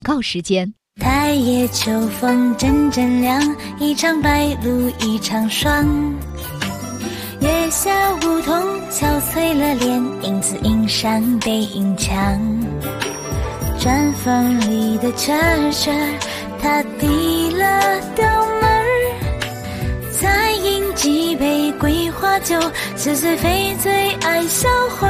告时间。 太夜秋风阵阵凉，一场白露一场霜。月下梧桐憔悴了脸，影子映上背影墙。砖缝里的车儿，他递了刀门儿，再饮几杯桂花酒，似是非醉爱销魂。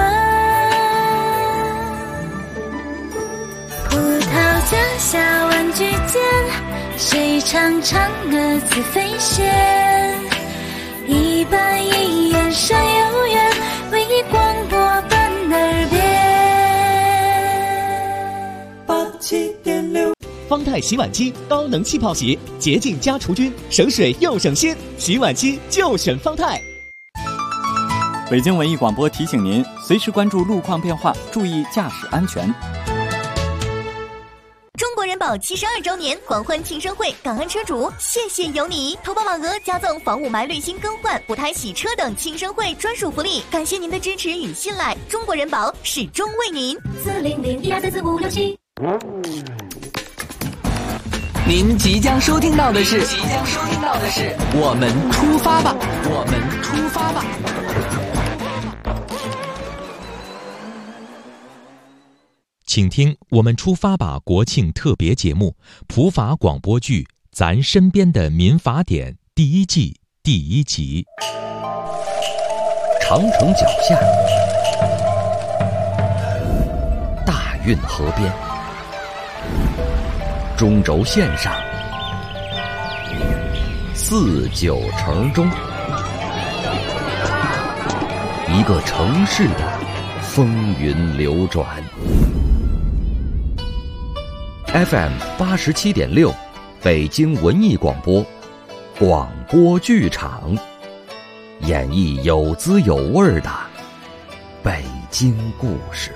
葡萄架下万句间，谁唱嫦娥自飞仙？一板一眼山有缘，唯一广播伴耳边。 87.6方太洗碗机高能气泡洗，洁净加除菌，省水又省心，洗碗机就选方太。 北京文艺广播提醒您，随时关注路况变化，注意驾驶安全。 中国人保72周年狂欢庆生会，港安车主谢谢有你！投保网额加赠房屋霾滤芯更换、补胎洗车等庆生会专属福利，感谢您的支持与信赖，中国人保始终为您。 40012444567。 您即将收听到的是我们出发吧，我们出发吧。 请听我们出发吧国庆特别节目普法广播剧《咱身边的民法典》第1季第1集。 长城脚下，大运河边，中轴线上，49城中，一个城市的风云流转。FM 87.6，北京文艺广播，广播剧场，演绎有滋有味的北京故事。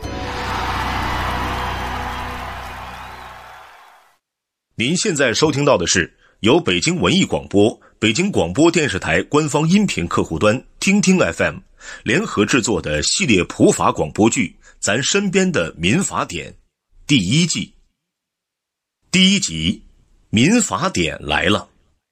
您现在收听到的是由北京文艺广播、北京广播电视台官方音频客户端听听 FM 联合制作的系列普法广播剧《咱身边的民法典》第1季第1集，民法典来了。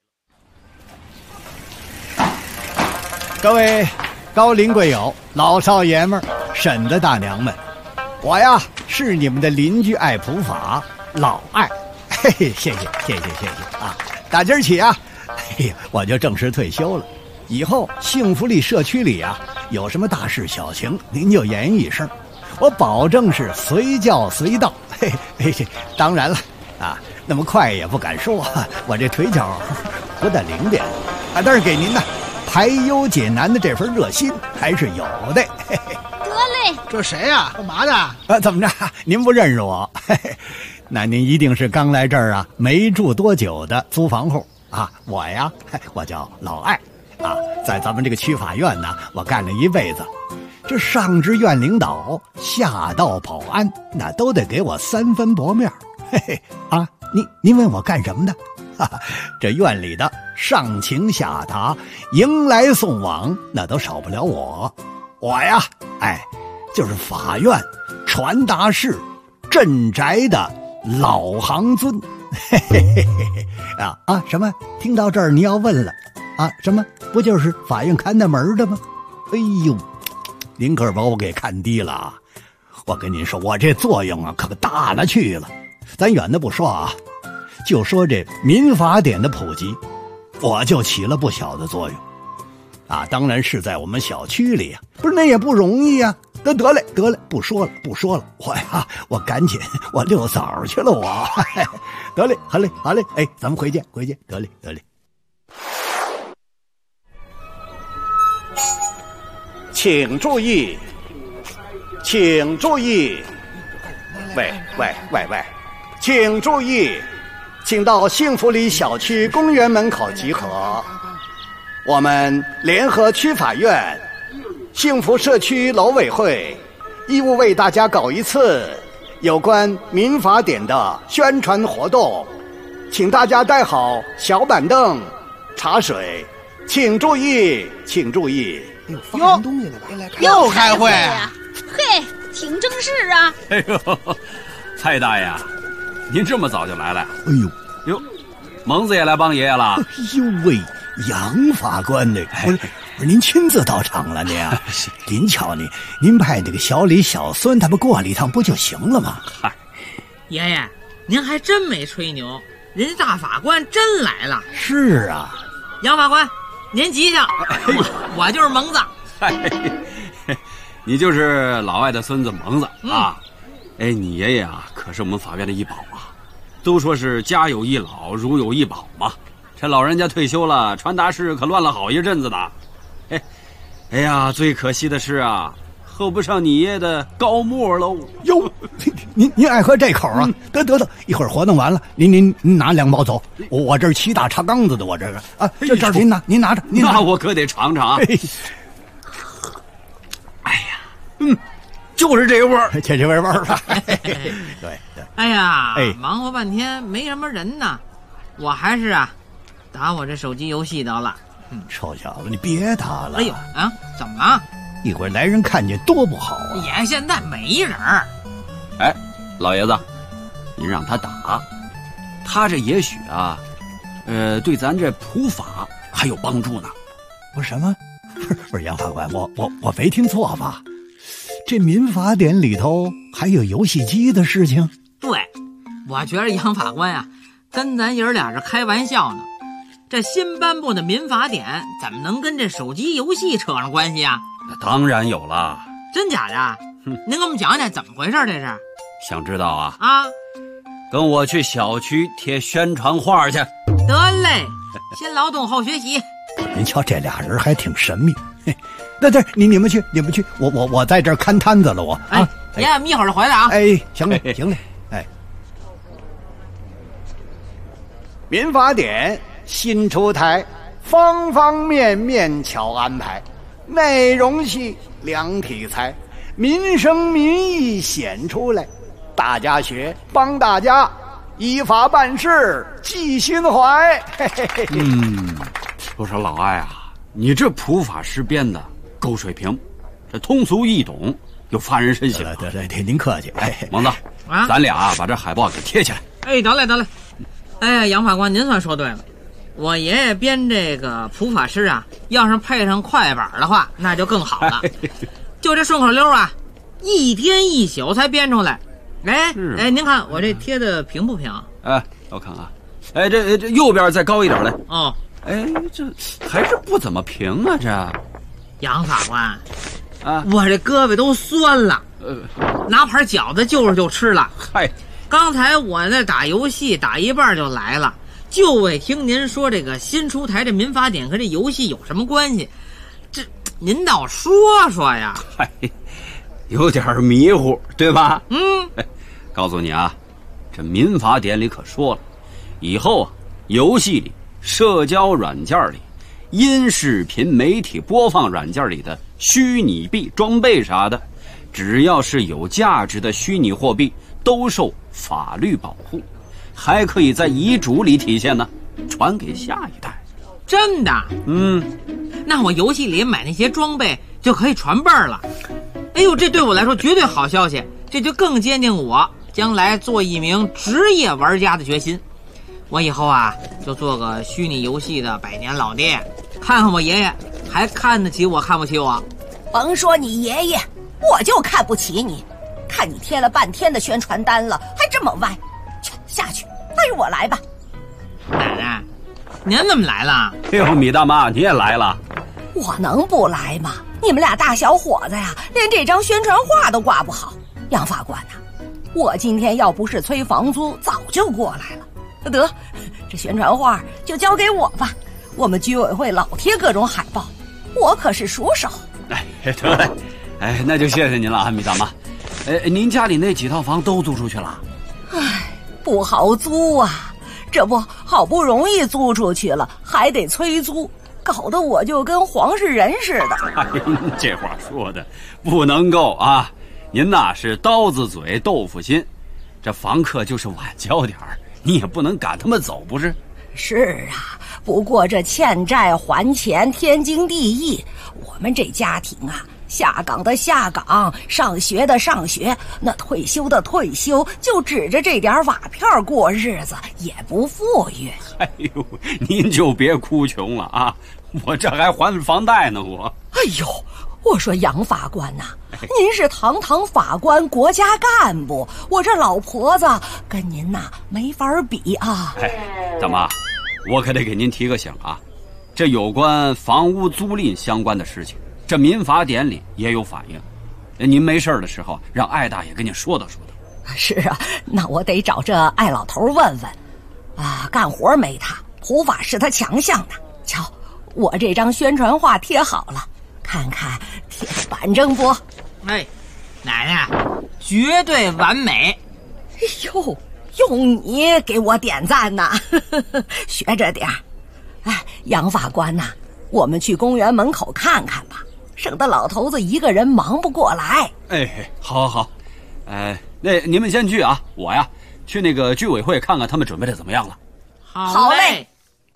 各位高龄贵友、老少爷们儿、婶子大娘们，我呀是你们的邻居爱普法老艾，嘿嘿，谢谢啊！打今儿起啊，嘿，我就正式退休了。以后幸福里社区里啊，有什么大事小情，您就言一声，我保证是随叫随到。嘿嘿，当然了啊，那么快也不敢说，我这腿脚不大灵便啊，但是给您呢排忧解难的这份热心还是有的。嘿嘿， 得嘞，这谁呀？干嘛的？ 怎么着？您不认识我？嘿嘿，那您一定是刚来这儿啊，没住多久的租房户啊。我呀，我叫老艾啊，在咱们这个区法院呢，我干了一辈子。这上至院领导，下到保安，那都得给我3分薄面。嘿嘿啊，您问我干什么的？哈哈，这院里的上情下达、迎来送往，那都少不了我。我呀，就是法院传达室镇宅的老行尊。嘿嘿嘿嘿啊！什么？听到这儿你要问了啊？什么？不就是法院看大门的吗？哎呦，您可把我给看低了。我跟您说，我这作用啊可大了去了。咱远的不说啊，就说这民法典的普及，我就起了不小的作用啊。当然是在我们小区里啊，不是那也不容易啊。得嘞，不说了，我赶紧我遛枣去了我。得嘞，好嘞，咱们回见，得嘞。请注意，喂，请注意，请到幸福里小区公园门口集合。我们联合区法院、幸福社区楼委会义务为大家搞一次有关民法典的宣传活动，请大家带好小板凳、茶水，请注意。 哟，又开会啊？嘿，挺正式啊！ 哎呦，蔡大爷， 您这么早就来了？ 哎呦， 蒙子也来帮爷爷了？ 哎呦喂，杨法官呢？不是您亲自到场了呢呀？您瞧您派那个小李、小孙他们过来一趟不就行了吗？ 嗨， 爷爷，您还真没吹牛，人家大法官真来了。 是啊， 杨法官，您吉祥。我就是蒙子。 你就是老外的孙子蒙子啊？你爷爷啊，可是我们法院的一宝啊。都说是家有一老，如有一宝嘛。这老人家退休了，传达室可乱了好一阵子呢。哎呀，最可惜的是啊，喝不上你爷的高沫喽。 哟，您爱喝这口啊？得，一会儿活动完了，您拿2包走。我这7大茶缸子的，我这个啊，这您拿着。 那我可得尝尝啊。哎呀，就是这味儿， 这味儿吧。对。 哎呀，忙活半天没什么人呢，我还是打我这手机游戏得了。 臭小子，你别打了。 哎呦啊，怎么了？ 一会儿来人看见多不好啊！ 也现在没人。 老爷子，您让他打，他这也许啊，对咱这普法还有帮助呢。 不是什么？不是杨法官，我没听错吧？这民法典里头还有游戏机的事情？ 对，我觉得杨法官呀，跟咱爷俩这开玩笑呢。这新颁布的民法典怎么能跟这手机游戏扯上关系啊？ 当然有了。 真假的？您给我们讲讲怎么回事这是？ 想知道啊？ 跟我去小区贴宣传画去。 得嘞，先劳动后学习。 您瞧这俩人还挺神秘。那你们去，我在这儿看摊子了我。 爷爷，一会儿就回来啊。 行嘞。民法典新出台，方方面面巧安排，内容系两体裁，民生民意显出来，大家学，帮大家依法办事，记心怀。 我说老艾啊，你这普法诗编的够水平，这通俗易懂，又发人深省。 对，您客气。 蒙子，咱俩把这海报给贴起来。 得嘞。杨法官，您算说对了。我爷爷编这个普法诗啊，要是配上快板的话，那就更好了。就这顺口溜啊，一天一宿才编出来。您看我这贴的平不平？ 我看啊，这右边再高一点来。这还是不怎么平啊。这杨法官我这胳膊都酸了，拿盘饺子就吃了。刚才我那打游戏打一半就来了，就为听您说这个新出台这民法典和这游戏有什么关系，这您倒说说呀。 有点迷糊对吧？告诉你啊，这民法典里可说了，以后游戏里、社交软件里、音视频媒体播放软件里的虚拟币装备啥的，只要是有价值的虚拟货币都受法律保护，还可以在遗嘱里体现呢，传给下一代。 真的？那我游戏里买那些装备就可以传辈儿了。这对我来说绝对好消息，这就更坚定我将来做一名职业玩家的决心。我以后就做个虚拟游戏的百年老爹，看看我爷爷还看得起我看不起我。 甭说你爷爷，我就看不起你。看你贴了半天的宣传单了，还这么歪，下去，还是我来吧。 奶奶，您怎么来了？ 米大妈，你也来了？ 我能不来吗？你们俩大小伙子呀，连这张宣传画都挂不好。杨法官我今天要不是催房租，早就过来了。得，这宣传画就交给我吧，我们居委会老贴各种海报，我可是熟手。 得嘞，那就谢谢您了，米大妈。您家里那几套房都租出去了？ 不好租啊，这不好不容易租出去了，还得催租，搞得我就跟黄世仁似的。 这话说的不能够啊！您是刀子嘴豆腐心，这房客就是晚交点儿，你也不能赶他们走，不是？ 是啊，不过这欠债还钱天经地义，我们这家庭下岗的下岗，上学的上学，那退休的退休，就指着这点瓦片过日子，也不富裕。 哎呦，您就别哭穷了啊！我这还还房贷呢，我。 哎呦，我说杨法官呐，您是堂堂法官，国家干部，我这老婆子跟您呐没法比啊。 哎，大妈，我可得给您提个醒啊，这有关房屋租赁相关的事情，这民法典里也有反映。您没事的时候，让艾大爷跟您说道说道。 是啊，那我得找这艾老头问问。啊，干活没他，普法是他强项呢。瞧，我这张宣传画贴好了，看看贴的板正不？ 哎，奶奶，绝对完美。 哎呦，用你给我点赞呐，学着点儿。哎，杨法官呐，我们去公园门口看看吧，省得老头子一个人忙不过来。 哎，好好好，那你们先去啊，我呀去那个居委会看看他们准备的怎么样了。 好嘞。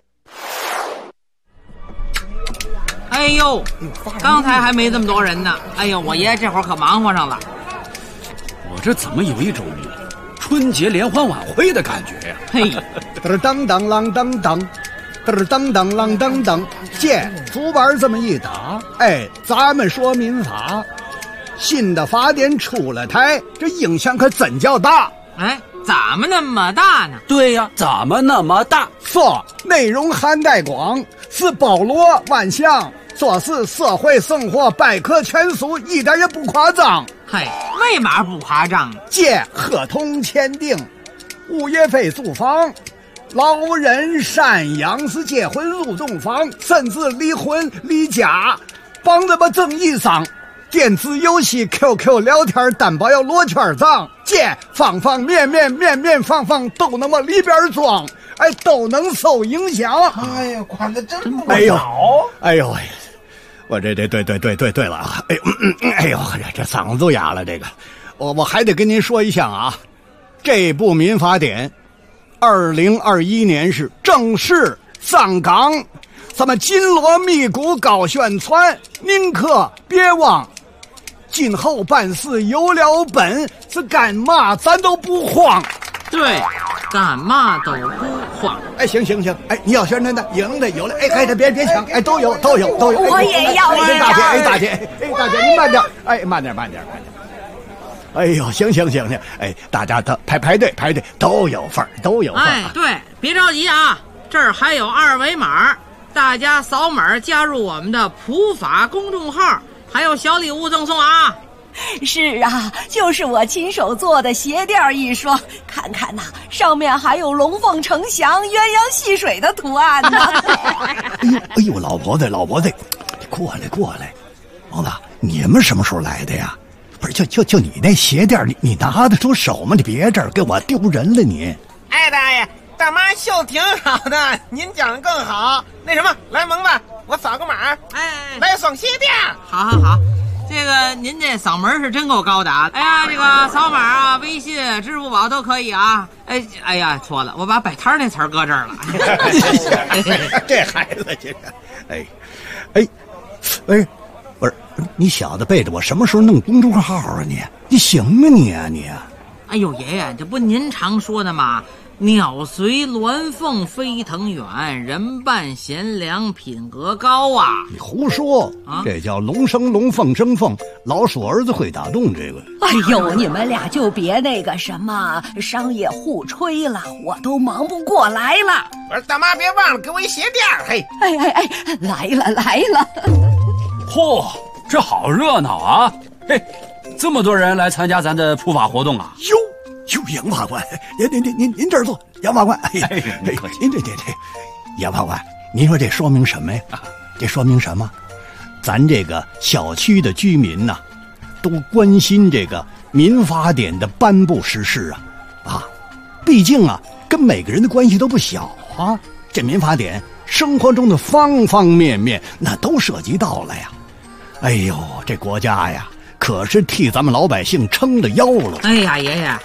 哎呦，刚才还没这么多人呢。哎呦，我爷爷这会儿可忙活上了。 我这怎么有一种春节联欢晚会的感觉呀？ 嘿， 当当啷当当，当当啷当当。姐，竹板这么一打，哎，咱们说民法，新的法典出了台，这影响可真较大。 哎，怎么那么大呢？ 对呀，怎么那么大？ 说内容涵盖广，是包罗万象，说是社会生活百科全书，一点也不夸张。 嘿，为嘛不夸张？ 借合同签订，物业费租房，老人赡养是结婚入洞房，甚至离婚离家，帮着把争议上。电子游戏 QQ 聊天担保要罗圈账，借方方面面方方都能往里边装，哎，都能受影响。 哎呀，管得真不少。 哎呦，我这对了啊！哎呦，这嗓子都哑了。这个，我还得跟您说一下啊，这部民法典，2021年是正式上岗，咱们紧锣密鼓搞宣传，您可别忘。今后办事有了本，是干嘛咱都不慌。 对，干嘛都不慌。 哎，行，哎，你要宣传的，赢的有了，哎，别抢，哎，都有。 我也要一张。 大姐，您慢点，哎，慢点。哎呦，行，哎，大家都排队，都有份儿。 哎，对，别着急啊，这儿还有二维码，大家扫码加入我们的普法公众号。还有小礼物赠送啊！ 是啊，就是我亲手做的鞋垫一双，看看呐，上面还有龙凤呈祥、鸳鸯戏水的图案呢。 哎呦，老婆子，过来，王子，你们什么时候来的呀？不是，就你那鞋垫，你拿得出手吗？你别这儿给我丢人了你！ 哎，大爷，大妈绣挺好的，您讲的更好。那什么，来萌子，我扫个码， 哎， 来双鞋垫。 好，这个您这嗓门是真够高的啊！哎呀，这个扫码啊，微信、支付宝都可以啊。哎呀，错了，我把摆摊那词儿搁这儿了。 这孩子这个，哎，不是你小子背着我什么时候弄公众号啊你行啊你？ 哎呦，爷爷，这不您常说的吗？鸟随鸾凤飞腾远，人伴贤良品格高啊！ 你胡说啊！这叫龙生龙，凤生凤，老鼠儿子会打洞。这个， 哎呦，你们俩就别那个什么商业互吹了，我都忙不过来了。 我说大妈，别忘了给我一鞋垫。嘿， 哎，来了！ 嚯，这好热闹啊！嘿，这么多人来参加咱的普法活动啊！ 哟，杨法官，您这儿坐，杨法官，您这杨法官，您说这说明什么呀？这说明什么？咱这个小区的居民呐，都关心这个民法典的颁布实施啊，毕竟啊，跟每个人的关系都不小啊。这民法典生活中的方方面面，那都涉及到了呀。哎呦，这国家呀，可是替咱们老百姓撑着腰了。 哎呀，爷爷。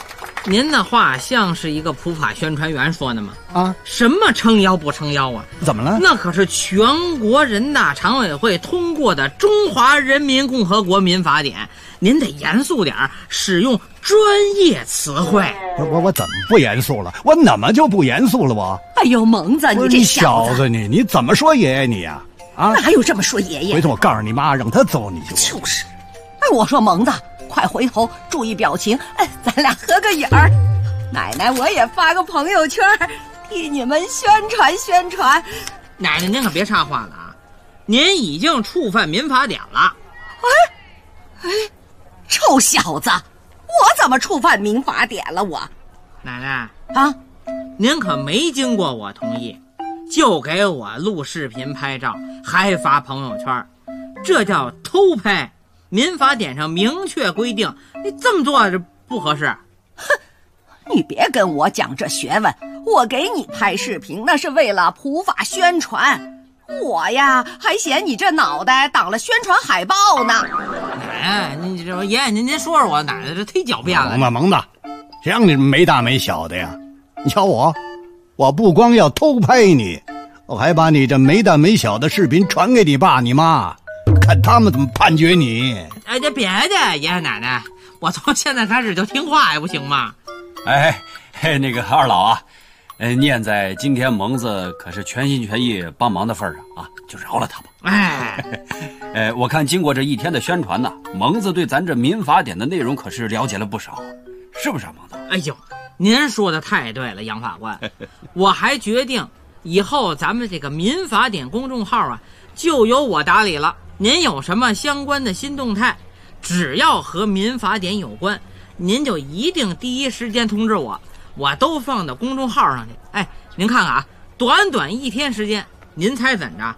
您的话像是一个普法宣传员说的吗？ 啊， 什么撑腰不撑腰啊？ 怎么了？ 那可是全国人大常委会通过的《中华人民共和国民法典》，您得严肃点，使用专业词汇。 我怎么不严肃了？我怎么就不严肃了？我？ 哎呦，蒙子，你这小子你怎么说爷爷你呀？啊， 哪有这么说爷爷？ 回头我告诉你妈，让她揍你就。 就是。哎，我说蒙子，快回头注意表情，哎，咱俩合个影儿。奶奶，我也发个朋友圈，替你们宣传宣传。 奶奶，您可别插话了啊！您已经触犯民法典了。 哎，臭小子，我怎么触犯民法典了？我， 奶奶啊， 您可没经过我同意，就给我录视频拍照，还发朋友圈，这叫偷拍。民法典上明确规定，你这么做不合适。 哼，你别跟我讲这学问，我给你拍视频那是为了普法宣传，我呀还嫌你这脑袋挡了宣传海报呢。 哎，你这爷爷您说说我奶奶这忒狡辩了。 蒙子，谁让你没大没小的呀？你瞧我不光要偷拍你，我还把你这没大没小的视频传给你爸你妈，看他们怎么判决你。 哎，这别的爷爷奶奶，我从现在开始就听话呀，不行吗？ 哎，那个二老啊，念在今天蒙子可是全心全意帮忙的份上啊，就饶了他吧。 哎， 我看经过这一天的宣传呢，蒙子对咱这民法典的内容可是了解了不少，是不是啊，蒙子？ 哎呦，您说的太对了，杨法官。我还决定以后咱们这个民法典公众号啊，就由我打理了。您有什么相关的新动态，只要和民法典有关，您就一定第一时间通知我，我都放到公众号上去。哎，您看看啊，短短一天时间，您猜怎着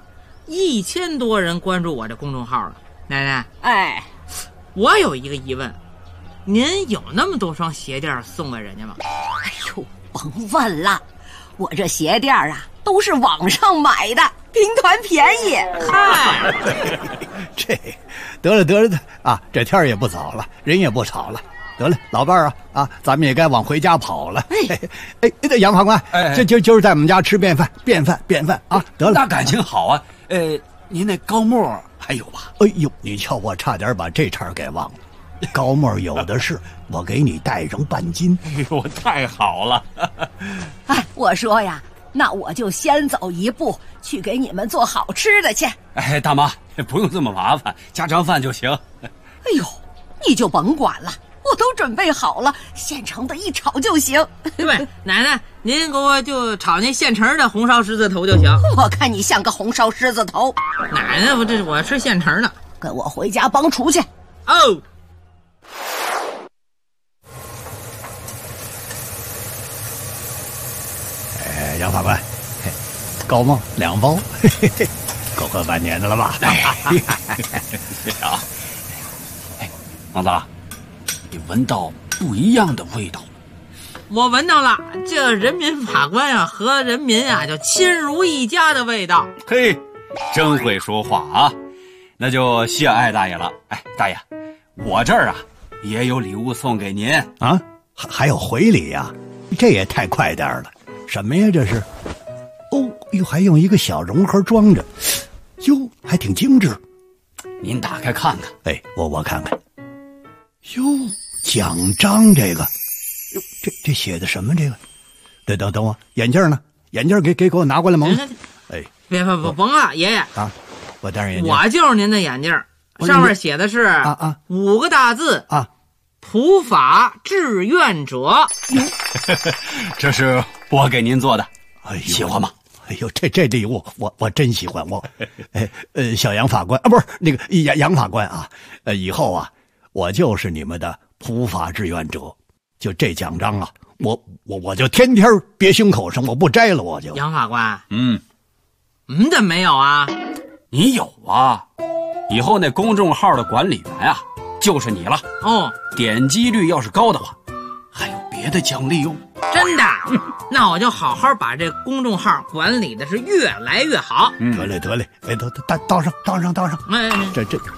？1000多人关注我这公众号了。奶奶， 哎， 我有一个疑问，您有那么多双鞋垫送给人家吗？ 哎呦，甭问了，我这鞋垫啊都是网上买的，兵团便宜。 嗨， 这得了啊，这天也不早了，人也不吵了。得了，老伴儿啊，咱们也该往回家跑了。哎，杨法官，今儿在我们家吃便饭啊！得了， 那感情好啊。您那高沫还有吧？ 哎呦，你瞧我差点把这茬给忘了。高沫有的是，我给你带上半斤。 哎呦，太好了！ 哎，我说呀，那我就先走一步，去给你们做好吃的去。 哎，大妈，不用这么麻烦，家常饭就行。 哎呦，你就甭管了。我都准备好了，现成的一炒就行。 对，奶奶，您给我就炒那现成的红烧狮子头就行。 我看你像个红烧狮子头。 奶奶，我吃现成的， 跟我回家帮厨去。 哦。 杨法官，高沫2包，够喝半年的了吧？ 好。王子，你闻到不一样的味道。 我闻到了，这人民法官啊和人民啊就亲如一家的味道。 嘿，真会说话啊！那就谢艾大爷了。哎，大爷，我这儿啊也有礼物送给您啊，还有回礼呀？这也太快点了。什么呀这是？哦哟，还用一个小容盒装着，哟，还挺精致。 您打开看看。 哎，我看看。哟，奖章这个，哟，这写的什么？这个，等我，眼镜呢？眼镜给我拿过来，蒙。哎， 别甭了，爷爷啊，我戴上眼镜。 我就是您的眼镜，上面写的是5个大字啊， 普法志愿者。 这是我给您做的，喜欢吗？ 哎呦，这礼物我真喜欢。小杨法官啊，不是那个杨法官啊，以后啊。我就是你们的普法志愿者，就这奖章啊，我就天天别胸口上，我不摘了我就。 杨法官，你怎么没有啊？ 你有啊，以后那公众号的管理员啊，就是你了。 哦， 点击率要是高的话，还有别的奖励哟。 真的？那我就好好把这公众号管理的是越来越好。 得嘞，哎，倒上。 哎， 这。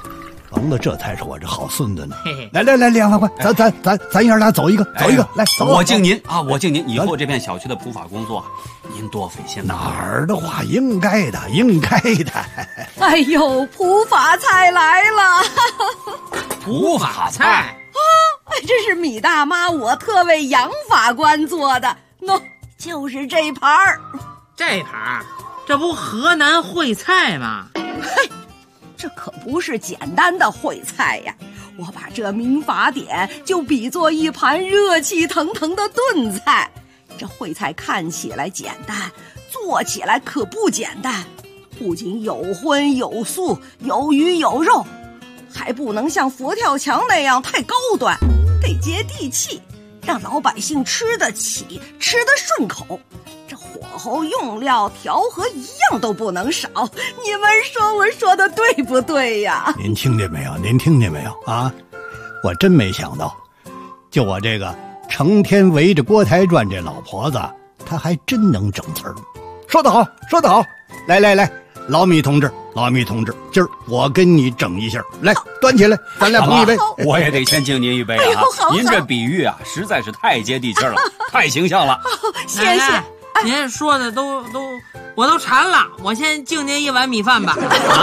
成了，这才是我这好孙子呢。来，梁法官，咱爷俩走一个，来，走。 我敬您啊，我敬您。以后这片小区的普法工作，您多费心。 哪儿的话，应该的。 哎呦，普法菜来了！ 普法菜啊，这是米大妈我特为杨法官做的，就是这盘儿。 这盘儿，这不河南烩菜吗？ 嘿，这可不是简单的烩菜呀！我把这民法典就比作一盘热气腾腾的炖菜。这烩菜看起来简单，做起来可不简单。不仅有荤有素，有鱼有肉，还不能像佛跳墙那样太高端，得接地气，让老百姓吃得起，吃得顺口。这火候、用料、调和一样都不能少。你们说我说的对不对呀？ 您听见没有啊？我真没想到，就我这个成天围着锅台转这老婆子，她还真能整词儿。说得好，来，老米同志，今儿我跟你整一下，来，端起来，咱俩碰一杯。 我也得先敬您一杯啊！您这比喻啊，实在是太接地气了，太形象了。 谢谢。 您说的我都馋了，我先敬您一碗米饭吧。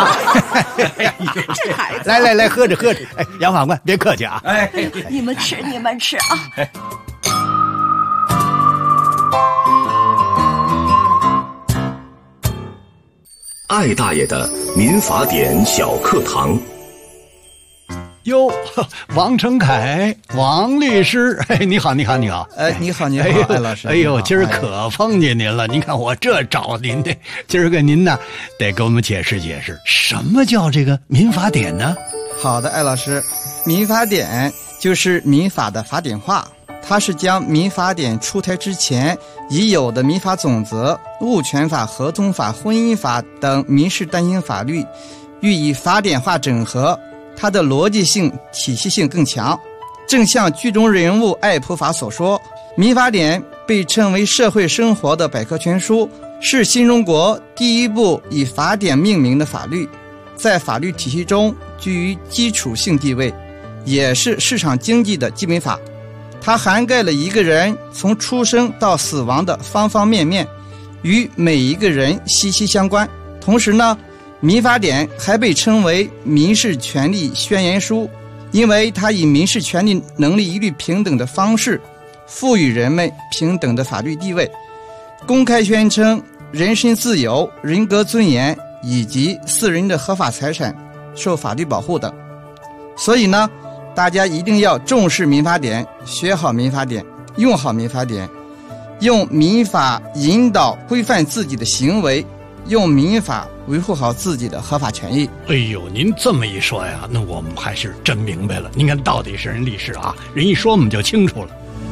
来，喝着。哎，杨法官别客气啊。哎， 你们吃啊。 艾大爷的民法典小课堂。 哟，王成凯，王律师，你好。 你好，艾老师。 哎呦，今儿可碰见您了。您看我这找您的，今儿个您呢得给我们解释解释，什么叫这个民法典呢？ 好的，艾老师，民法典就是民法的法典化，它是将民法典出台之前已有的民法总则、物权法、合同法、婚姻法等民事单行法律予以法典化整合，它的逻辑性、体系性更强。正像剧中人物艾普法所说，民法典被称为社会生活的百科全书，是新中国第一部以法典命名的法律，在法律体系中居于基础性地位，也是市场经济的基本法。它涵盖了一个人从出生到死亡的方方面面，与每一个人息息相关。同时呢，民法典还被称为民事权利宣言书，因为它以民事权利能力一律平等的方式，赋予人们平等的法律地位，公开宣称人身自由、人格尊严以及私人的合法财产受法律保护等。所以呢，大家一定要重视民法典，学好民法典，用好民法典，用民法引导规范自己的行为，用民法维护好自己的合法权益。 哎呦，您这么一说呀，那我们还是真明白了。您看，到底是人律师啊，人一说我们就清楚了。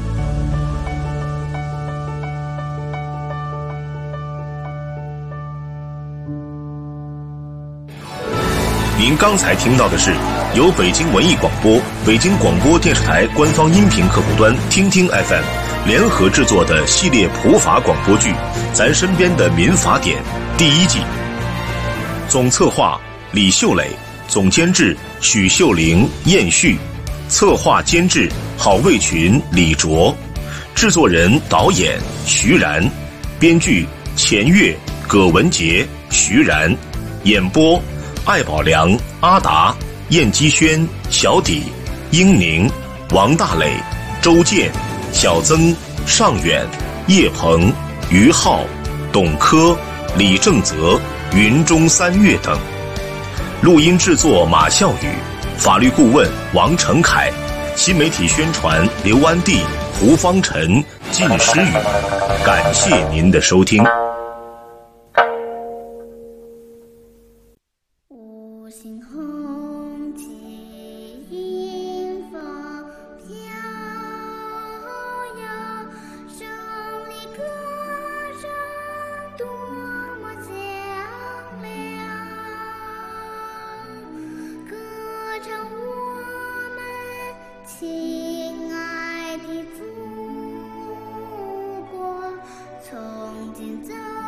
您刚才听到的是由北京文艺广播、北京广播电视台官方音频客户端听听 FM 联合制作的系列普法广播剧《咱身边的民法典》第1季。总策划李秀磊，总监制许秀玲、燕旭，策划监制郝卫群、李卓，制作人导演徐然，编剧钱月、葛文杰、徐然，演播艾宝良、阿达、燕基轩、小底、英宁、王大磊、周健、小曾、尚远、叶鹏、于浩、董科、李正泽、云中三月等。录音制作马孝宇，法律顾问王成凯，新媒体宣传刘安娣、胡方晨、靳诗雨。感谢您的收听。 亲爱的祖国，从今走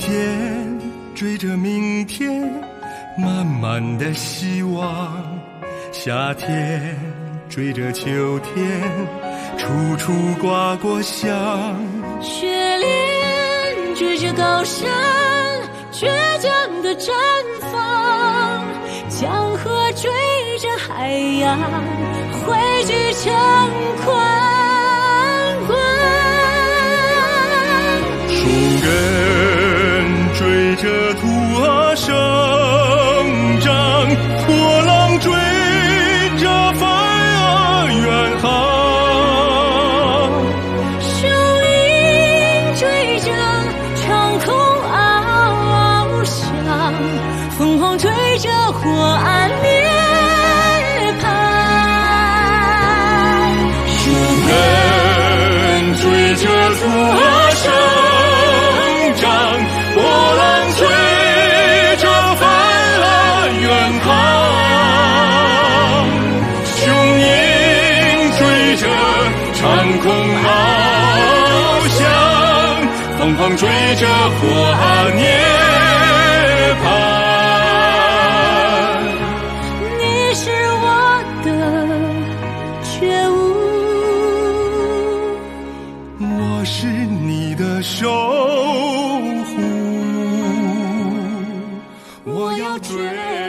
天，追着明天，满满的希望。夏天追着秋天，处处挂过香。 雪莲追着高山，倔强的绽放。江河追着海洋，汇聚成宽广。 树根追着土儿生长，波浪追着帆儿远航。 树影追着长空翱翔，凤凰追着火岸涅槃。 树根追着土儿生长，波浪追着帆儿远航。雄鹰追着长空翱翔，凤凰追着火岸涅槃。 你是我的觉悟， 我是你的守护，我要追。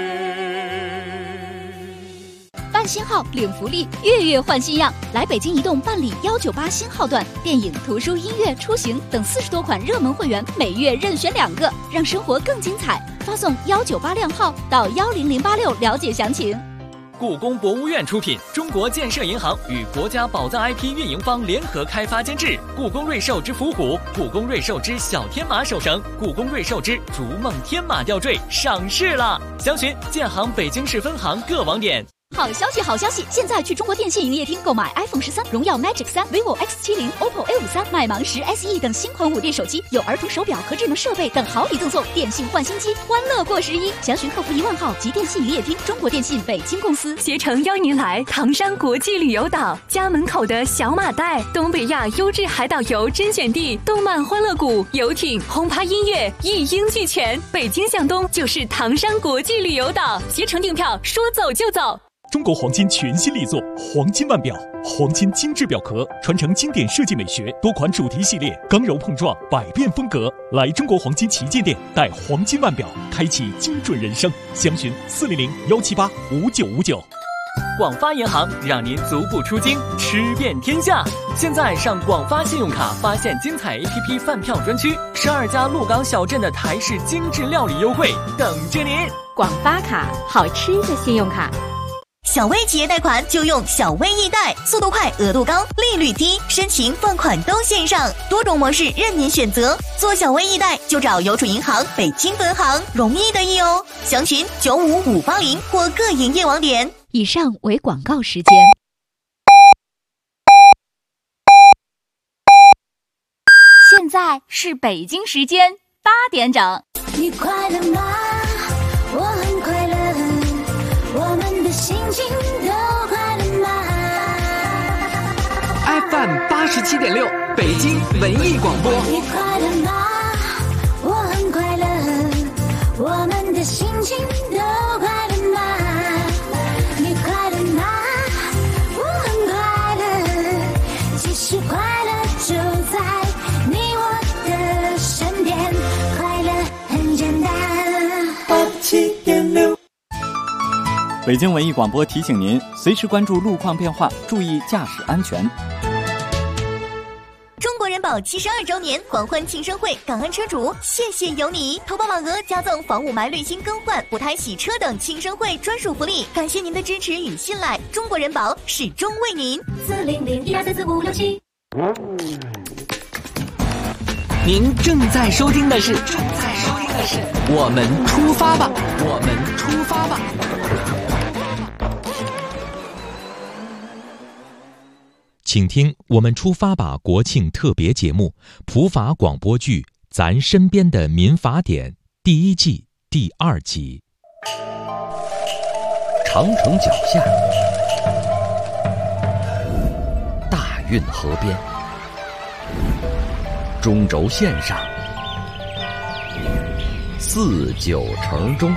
办新号领福利，月月换新样，来北京移动办理198新号段，电影、图书、音乐、出行等40多款热门会员，每月任选2个，让生活更精彩。发送198靓号到10086了解详情。 故宫博物院出品，中国建设银行与国家宝藏 IP 运营方联合开发监制。故宫瑞兽之伏虎、故宫瑞兽之小天马手绳、故宫瑞兽之逐梦天马吊坠上市了，详询建行北京市分行各网点。 好消息，好消息！现在去中国电信营业厅购买 iPhone 13、荣耀 Magic 3、vivo X70、OPPO A53、麦芒10 SE 等新款5D 手机，有儿童手表和智能设备等好礼赠送。电信换新机，欢乐过11。详询客服1万号及电信营业厅中国电信北京公司。 携程邀您来唐山国际旅游岛，家门口的小马代，东北亚优质海岛游甄选地，动漫欢乐谷、游艇、轰趴音乐一应俱全。北京向东就是唐山国际旅游岛，携程订票说走就走。 中国黄金全新力作黄金腕表，黄金精致表壳，传承经典设计美学，多款主题系列，刚柔碰撞，百变风格。来中国黄金旗舰店，带黄金腕表，开启精准人生。详询400-178-5959。 广发银行让您足不出京，吃遍天下。现在上广发信用卡发现精彩 APP 饭票专区，12家鹿港小镇的台式精致料理优惠等着您。 广发卡，好吃的信用卡。 小微企业贷款就用小微易贷，速度快，额度高，利率低，申请放款都线上，多种模式任您选择。做小微易贷就找邮储银行北京分行，容易的易哦。详询95580或各营业网点。 以上为广告时间。现在是北京时间8点整。 你快乐吗？我很快乐。我们的心情都快乐吗 ？FM 87.6，北京文艺广播。 你快乐吗？我很快乐。我们的心情都快乐吗？你快乐吗？我很快乐。其实快乐就在你我的身边，快乐很简单。87.6。 北京文艺广播提醒您，随时关注路况变化，注意驾驶安全。 中国人保72周年狂欢庆生会，感恩车主，谢谢有你！投保满额加赠房雾霾滤芯更换、补胎洗车等庆生会专属福利，感谢您的支持与信赖，中国人保始终为您。400-1234567。 您正在收听的是我们出发吧，我们出发吧。 请听我们出发吧国庆特别节目普法广播剧《咱身边的民法典》第1季第2集。 长城脚下，大运河边，中轴线上， 四九城中，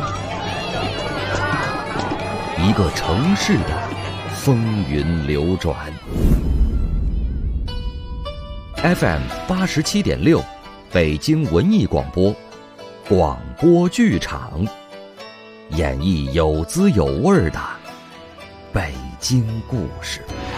一个城市的风云流转。FM 87.6，北京文艺广播，广播剧场，演绎有滋有味的北京故事。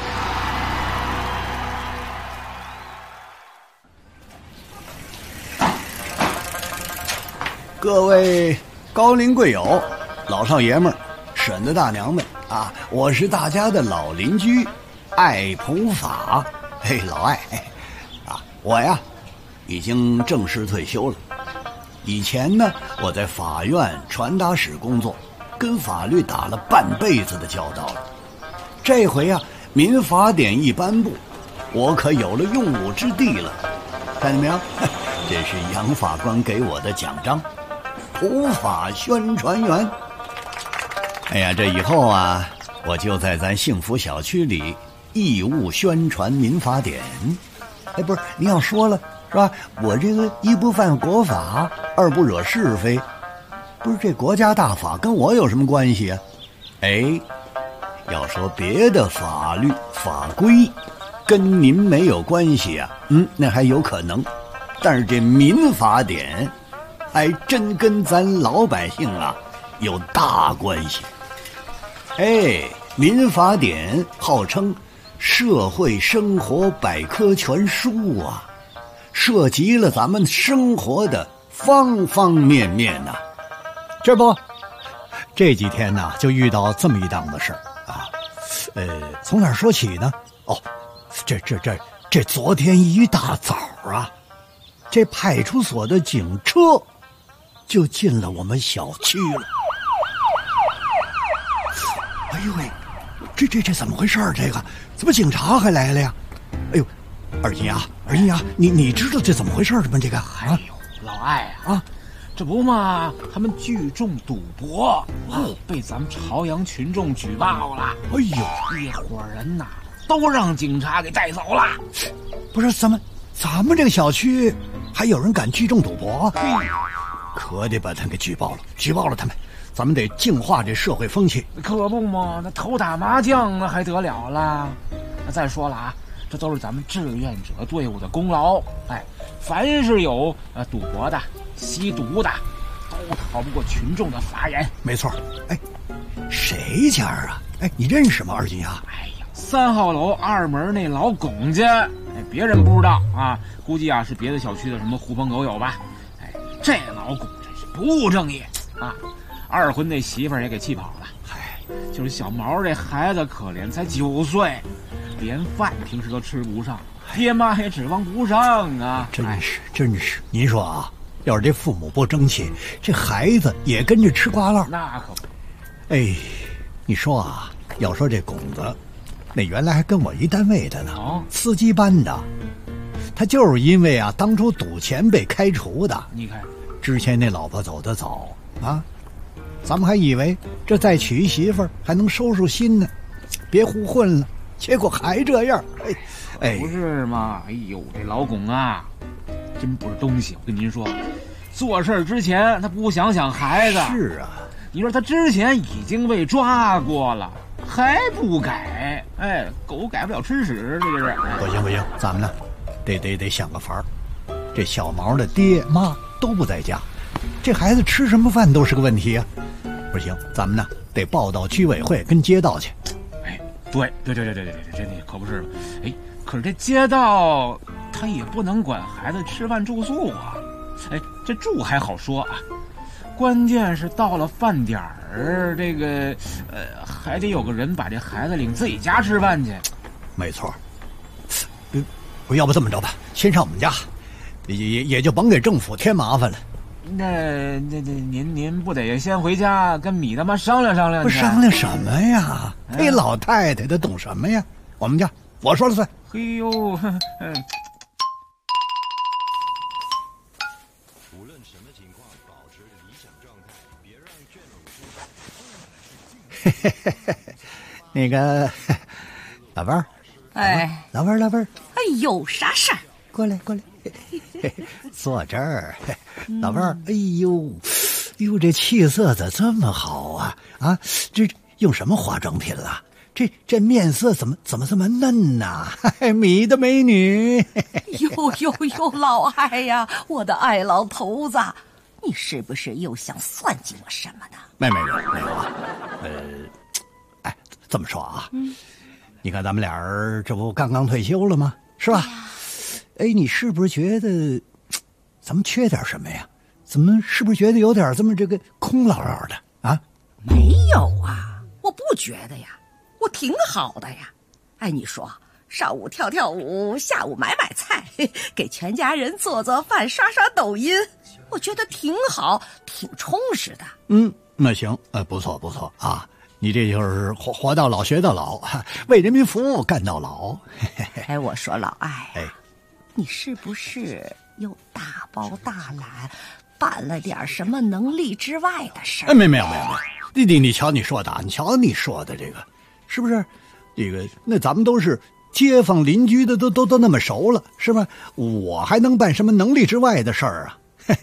各位高龄贵友、老少爷们儿、婶子大娘们啊，我是大家的老邻居艾普法。嘿，老艾啊，我呀已经正式退休了。以前呢，我在法院传达室工作，跟法律打了半辈子的交道了。这回啊，民法典一颁布，我可有了用武之地了。看见没有？这是杨法官给我的奖章。普法宣传员。哎呀，这以后啊，我就在咱幸福小区里义务宣传民法典。哎，不是，您要说了是吧？我这个一不犯国法，二不惹是非，不是这国家大法跟我有什么关系啊？哎，要说别的法律法规跟您没有关系啊，那还有可能，但是这民法典还真跟咱老百姓啊有大关系。哎，民法典号称社会生活百科全书啊，涉及了咱们生活的方方面面呐。这不，这几天呢就遇到这么一档子事儿啊。从哪儿说起呢？哦，这昨天一大早啊，这派出所的警车就进了我们小区了。哎呦喂，这怎么回事？这个怎么警察还来了呀？哎呦，二姨啊，你知道这怎么回事吗？这个哎呦，老艾啊，这不嘛，他们聚众赌博，被咱们朝阳群众举报了。 哎呦， 一伙人呐，都让警察给带走了。 不是咱们这个小区还有人敢聚众赌博？可得把他给举报了他们，咱们得净化这社会风气。 可不嘛，那偷打麻将那还得了啦？再说了啊，这都是咱们志愿者队伍的功劳。哎，凡是有赌博的、吸毒的，都逃不过群众的法眼。 没错。哎，谁家啊？哎，你认识吗，二金啊？ 哎呀，3号楼2门那老龚家，哎，别人不知道啊，估计啊是别的小区的什么狐朋狗友吧。哎，这老龚真是不务正业啊！二婚那媳妇儿也给气跑了。嗨，就是小毛这孩子可怜，才9岁，连饭平时都吃不上，爹妈也指望不上啊。 真是，您说啊，要是这父母不争气，这孩子也跟着吃瓜烂。 那可不。 哎，你说啊，要说这龚子，那原来还跟我一单位的呢，司机班的。他就是因为啊，当初赌钱被开除的。 你看， 之前那老婆走得早啊，咱们还以为这再娶一媳妇儿还能收收心呢，别胡混了，结果还这样。哎， 不是嘛？哎呦，这老龚啊，真不是东西。我跟您说，做事之前他不想想孩子。 是啊， 你说他之前已经被抓过了，还不改？哎，狗改不了吃屎，这就是。 不行，咱们呢，得想个法儿。这小毛的爹妈都不在家，这孩子吃什么饭都是个问题啊。不行，咱们呢得报到居委会跟街道去。 哎，对，这可不是吗？哎，可是这街道他也不能管孩子吃饭住宿啊。哎，这住还好说啊，关键是到了饭点儿，这个还得有个人把这孩子领自己家吃饭去。 没错。要不这么着吧，先上我们家，也就甭给政府添麻烦了。 那您不得先回家跟米大妈商量商量？ 不商量什么呀？那老太太她懂什么呀？我们家我说了算。 嘿呦，无论什么情况，保持理想状态，别让倦了。那个老伴儿， 哎， 老伴儿， 哎，有啥事儿？ 过来，坐这儿。老伴儿，哎呦，这气色咋这么好啊？啊，这用什么化妆品了？这面色怎么这么嫩呐？你的美女！ 哟，老艾呀，我的爱老头子，你是不是又想算计我什么呢？ 没有啊。这么说啊，你看咱们俩人这不刚刚退休了吗？是吧？哎，你是不是觉得咱们缺点什么呀？怎么是不是觉得有点这么这个空落落的啊？ 没有啊，我不觉得呀，我挺好的呀。哎，你说上午跳舞，下午买菜，给全家人做饭，刷抖音，我觉得挺好，挺充实的。 那行，不错啊。你这就是活到老学到老，为人民服务干到老。 哎，我说老艾，你是不是又大包大揽办了点什么能力之外的事儿？ 没有。你瞧你说的这个，是不是？这个那咱们都是街坊邻居的，都那么熟了，是吧？我还能办什么能力之外的事儿啊？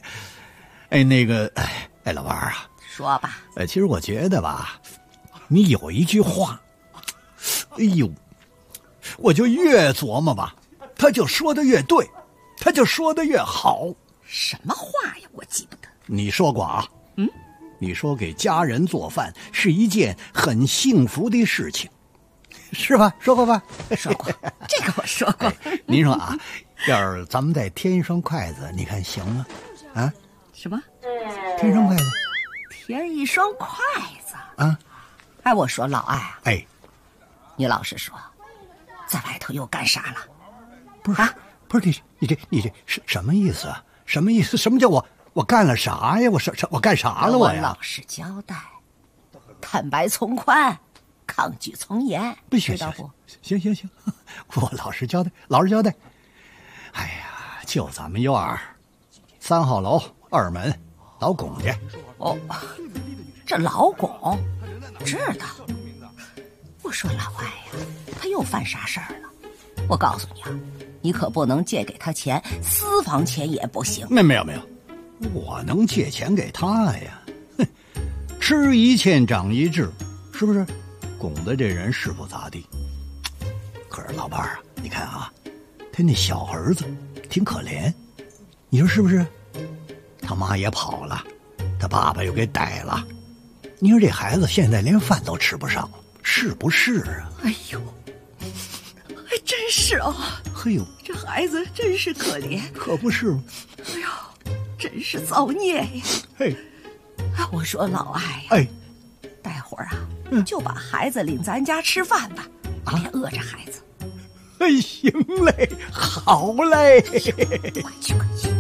老伴儿啊， 说吧。 其实我觉得吧。你有一句话，哎呦，我就越琢磨吧，他就说的越对，他就说的越好。 什么话呀？我记不得。 你说过啊？你说给家人做饭是一件很幸福的事情，是吧？说过吧？ 说过，这个我说过。 您说啊，要是咱们再添一双筷子，你看行吗？啊？ 什么？ 添一双筷子？ 添一双筷子啊？ 哎，我说老艾啊， 你老实说，在外头又干啥了？ 不是你这是什么意思啊？什么意思？什么叫我干了啥呀？我干啥了我呀？ 老实交代，坦白从宽，抗拒从严， 不知道不？ 行，我老实交代。哎呀，就咱们院儿3号楼2门老龚家。 哦，这老龚。知道，我说老艾呀，他又犯啥事儿了？我告诉你啊，你可不能借给他钱，私房钱也不行。 没有，我能借钱给他呀？哼，吃一堑长一智，是不是？龚子这人是不咋地，可是老伴儿啊，你看啊，他那小儿子挺可怜，你说是不是？他妈也跑了，他爸爸又给逮了。你说这孩子现在连饭都吃不上了，是不是啊？ 哎呦，还真是啊！ 嘿呦， 这孩子真是可怜， 可不是吗？ 哎呦，真是造孽呀！ 嘿， 我说老艾呀，待会儿啊，就把孩子领咱家吃饭吧，别饿着孩子。 行嘞，好嘞， 快去。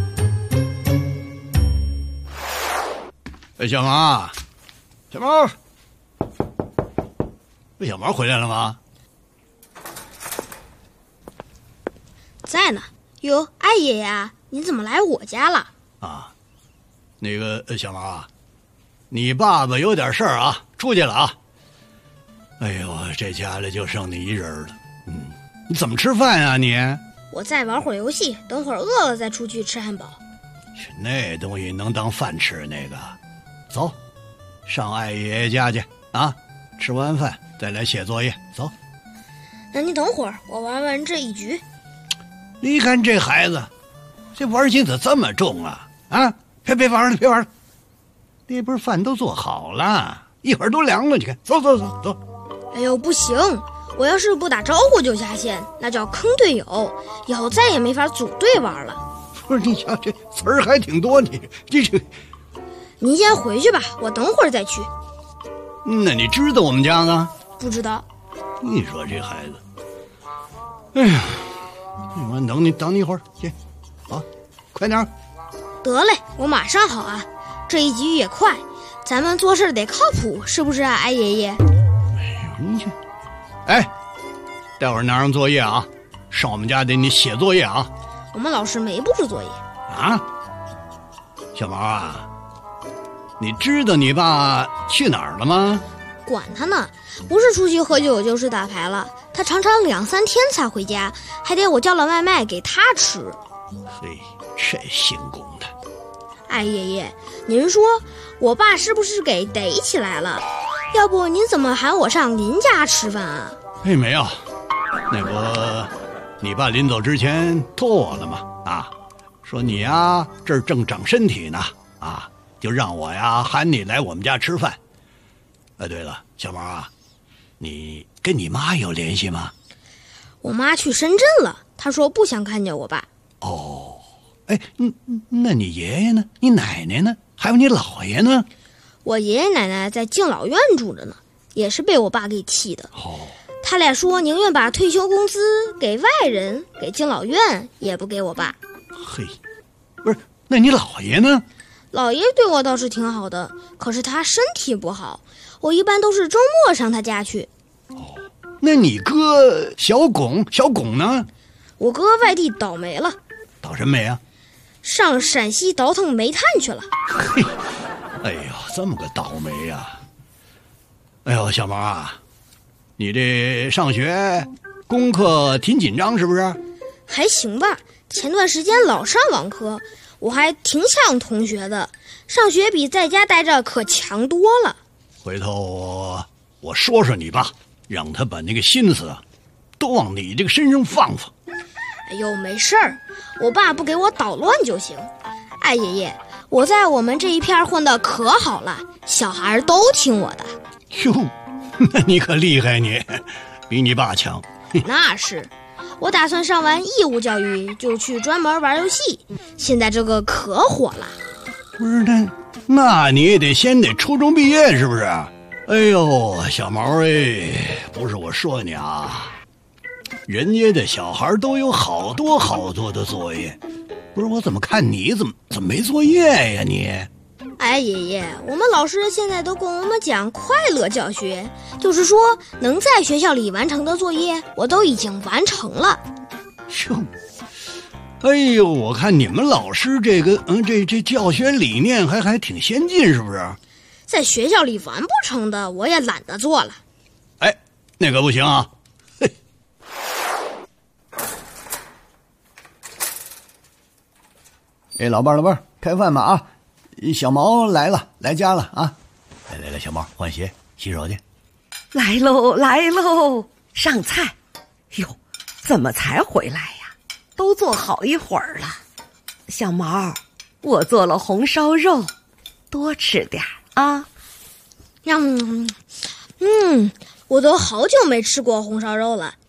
小毛，小毛回来了吗？ 在呢。哟，艾爷爷啊，你怎么来我家了？ 啊，那个小毛啊，你爸爸有点事儿啊，出去了啊。哎呦，这家里就剩你一人了。你怎么吃饭啊你？ 我再玩会儿游戏，等会儿饿了再出去吃汉堡。 那东西能当饭吃那个？走，上艾爷爷家去啊！吃完饭再来写作业。走。 那你等会儿，我玩完这一局。 你看这孩子，这玩心怎么这么重啊？啊！别玩了！那不是饭都做好了，一会儿都凉了。你看，走。 哎呦，不行！我要是不打招呼就下线，那叫坑队友，以后再也没法组队玩了。 不是，你瞧这词儿还挺多，你这。 您先回去吧，我等会儿再去。 那你知道我们家呢？ 不知道。 你说这孩子，哎呀，我等你一会儿，行，好，快点。 得嘞，我马上好啊。这一局也快，咱们做事得靠谱，是不是啊，艾爷爷？ 哎呦，你这，待会儿拿上作业啊，上我们家得你写作业啊。 我们老师没布置作业啊。小毛啊，你知道你爸去哪儿了吗？ 管他呢，不是出去喝酒就是打牌了。他常常2、3天才回家，还得我叫了外卖给他吃。 嘿，这姓龚的。 哎，爷爷，您说我爸是不是给逮起来了？要不您怎么喊我上您家吃饭啊？ 哎，没有，那不，你爸临走之前托我了吗？啊，说你呀这儿正长身体呢，啊，就让我呀喊你来我们家吃饭。对了，小毛啊，你跟你妈有联系吗？ 我妈去深圳了，她说不想看见我爸。 哦，哎，那你爷爷呢？你奶奶呢？还有你姥爷呢？ 我爷爷奶奶在敬老院住着呢，也是被我爸给气的。他俩说宁愿把退休工资给外人，给敬老院，也不给我爸。 嘿，不是，那你姥爷呢？ 姥爷对我倒是挺好的，可是他身体不好，我一般都是周末上他家去。 那你哥小龚呢？ 我哥外地倒霉了。 倒什么霉啊？ 上陕西倒腾煤炭去了。 嘿，哎呦，这么个倒霉呀！哎呦，小毛啊，你这上学功课挺紧张是不是？ 还行吧，前段时间老上网课，我还挺像同学的，上学比在家待着可强多了。 回头我说说你爸，让他把那个心思都往你这个身上放放。 哎呦，没事儿，我爸不给我捣乱就行。哎，爷爷，我在我们这一片混得可好了，小孩都听我的。 哟，那你可厉害你，比你爸强。 那是，我打算上完义务教育就去专门玩游戏，现在这个可火了。 不是，那你也得初中毕业是不是？哎呦，小毛哎，不是我说你啊，人家的小孩都有好多的作业，不是我怎么看你怎么没作业呀你？ 哎，爷爷，我们老师现在都跟我们讲快乐教学，就是说能在学校里完成的作业我都已经完成了。 哟，哎呦，我看你们老师这个这教学理念还挺先进是不是？ 在学校里完不成的我也懒得做了。 哎，那个不行啊。哎，老伴儿，开饭吧啊！小毛来家了啊！来，小毛换鞋洗手去。 来喽，上菜。哟，怎么才回来呀？都做好一会儿了。小毛，我做了红烧肉，多吃点啊。 我都好久没吃过红烧肉了。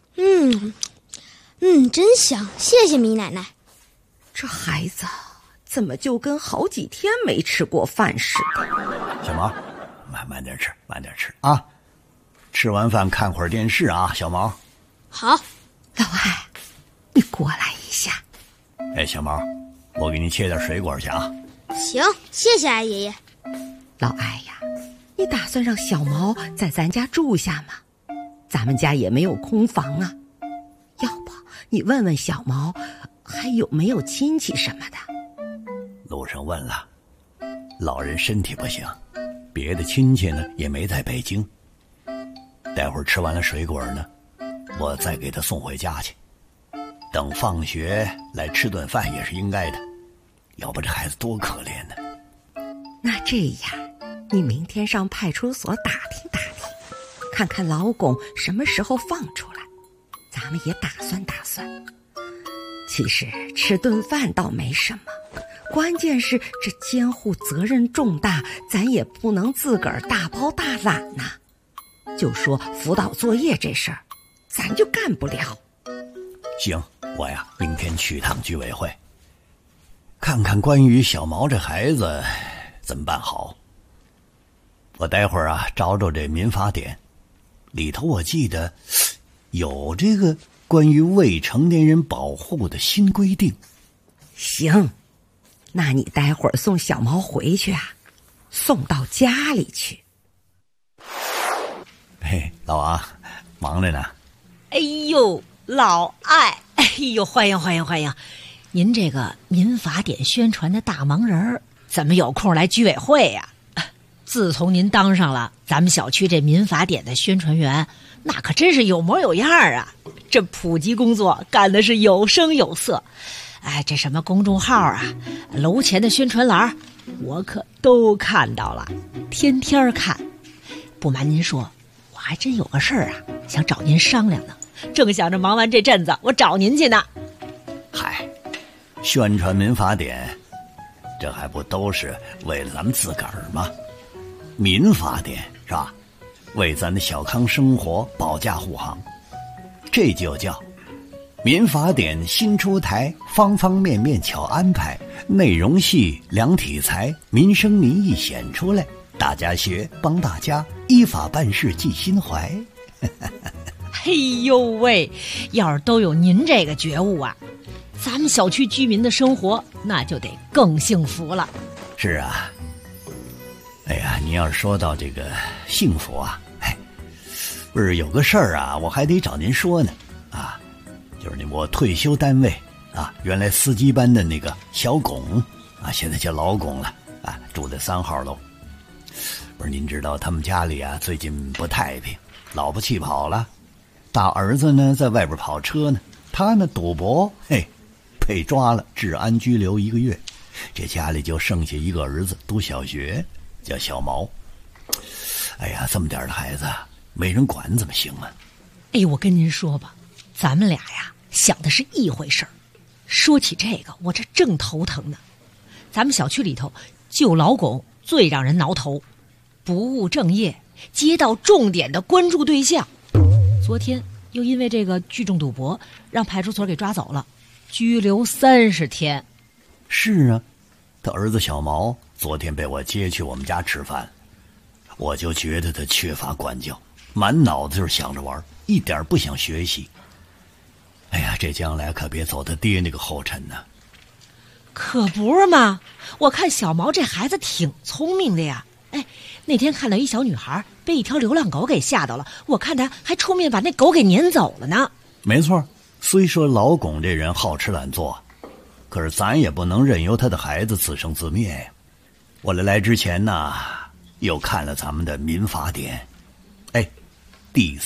真香，谢谢米奶奶。 这孩子怎么就跟好几天没吃过饭似的？ 小毛，慢点吃啊！吃完饭看会儿电视啊，小毛。 好。 老艾，你过来一下。 哎，小毛，我给你切点水果去啊。 行，谢谢爷爷。 老艾呀，你打算让小毛在咱家住下吗？咱们家也没有空房啊。要不你问问小毛，还有没有亲戚什么的？ 路上问了，老人身体不行，别的亲戚呢也没在北京。待会儿吃完了水果呢，我再给他送回家去。等放学来吃顿饭也是应该的，要不这孩子多可怜呢。 那这样，你明天上派出所打听打听，看看老龚什么时候放出来，咱们也打算。其实吃顿饭倒没什么，关键是这监护责任重大，咱也不能自个儿大包大揽呐。就说辅导作业这事儿，咱就干不了。 行，我呀明天去趟居委会，看看关于小毛这孩子怎么办好。我待会儿啊找这民法典里头，我记得有这个关于未成年人保护的新规定。 行，那你待会儿送小毛回去啊，送到家里去。 嘿，老王忙着呢。 哎呦，老艾，哎呦，欢迎！您这个民法典宣传的大忙人，怎么有空来居委会呀？ 自从您当上了咱们小区这民法典的宣传员，那可真是有模有样啊！这普及工作干的是有声有色。哎，这什么公众号啊，楼前的宣传栏，我可都看到了，天天看。不瞒您说，我还真有个事儿啊，想找您商量呢。正想着忙完这阵子，我找您去呢。 嗨，宣传民法典，这还不都是为了咱们自个儿吗？民法典是吧？为咱的小康生活保驾护航，这就叫民法典新出台，方方面面巧安排，内容细，量体裁，民生民意显出来，大家学，帮大家，依法办事记心怀。 嘿呦喂，要是都有您这个觉悟啊，咱们小区居民的生活那就得更幸福了。 是啊，哎呀，你要是说到这个幸福啊，不是有个事儿啊，我还得找您说呢。啊，就是我退休单位啊，原来司机班的那个小龚啊，现在叫老龚了啊，住在3号楼。不是您知道他们家里啊最近不太平，老婆气跑了，大儿子呢在外边跑车呢，他呢赌博，被抓了，治安拘留1个月。这家里就剩下一个儿子读小学，叫小毛。哎呀，这么点的孩子没人管怎么行啊？ 哎，我跟您说吧，咱们俩呀想的是一回事儿。说起这个，我这正头疼呢。咱们小区里头就老龚最让人挠头，不务正业，接到重点的关注对象。昨天又因为这个聚众赌博，让派出所给抓走了，拘留30天。 是啊，他儿子小毛昨天被我接去我们家吃饭，我就觉得他缺乏管教，满脑子就是想着玩，一点不想学习。哎呀，这将来可别走他爹那个后尘呢。 可不是嘛，我看小毛这孩子挺聪明的呀。哎，那天看到一小女孩被一条流浪狗给吓到了，我看他还出面把那狗给撵走了呢。 没错，虽说老龚这人好吃懒做，可是咱也不能任由他的孩子自生自灭呀。我来之前呢，又看了咱们的民法典，第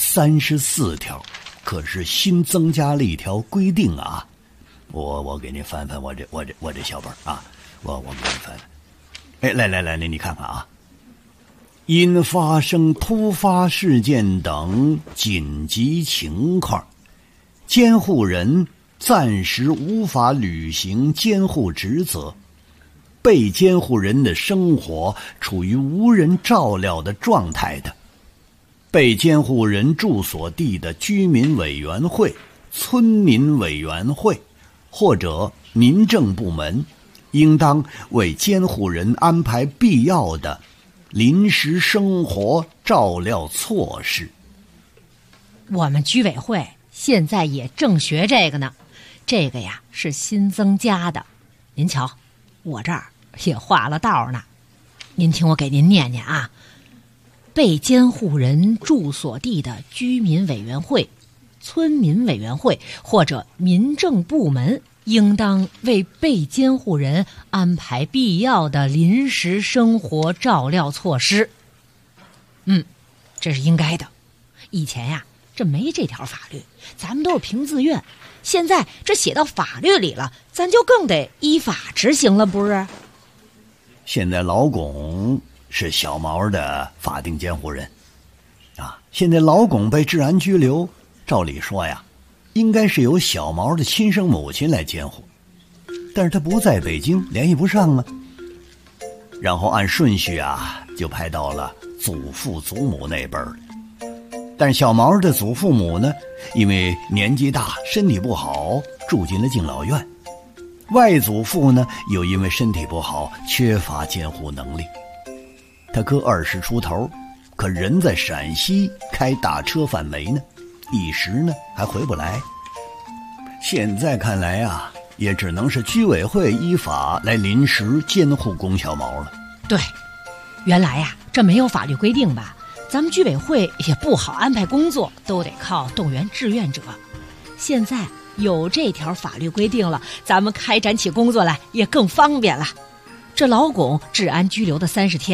34条可是新增加了一条规定啊。我给您翻翻我这小本啊，我给您翻翻。来，你看看啊。因发生突发事件等紧急情况，监护人暂时无法履行监护职责，被监护人的生活处于无人照料的状态的，被监护人住所地的居民委员会、村民委员会或者民政部门，应当为监护人安排必要的临时生活照料措施。 我们居委会现在也正学这个呢，这个呀是新增加的。您瞧，我这儿也画了道呢。您听我给您念念啊。被监护人住所地的居民委员会、村民委员会或者民政部门，应当为被监护人安排必要的临时生活照料措施。这是应该的。以前呀，这没这条法律，咱们都是凭自愿。现在这写到法律里了，咱就更得依法执行了，不是？ 现在老龚是小毛的法定监护人啊。现在老龚被治安拘留，照理说呀，应该是由小毛的亲生母亲来监护，但是他不在北京，联系不上啊。然后按顺序啊，就排到了祖父祖母那辈儿。但是小毛的祖父母呢，因为年纪大，身体不好，住进了敬老院。外祖父呢，又因为身体不好，缺乏监护能力。他哥20出头，可人在陕西开大车贩煤呢，一时呢还回不来。现在看来啊，也只能是居委会依法来临时监护龚小毛了。 对，原来呀，这没有法律规定吧，咱们居委会也不好安排工作，都得靠动员志愿者。现在有这条法律规定了，咱们开展起工作来也更方便了。这老龚治安拘留的30天，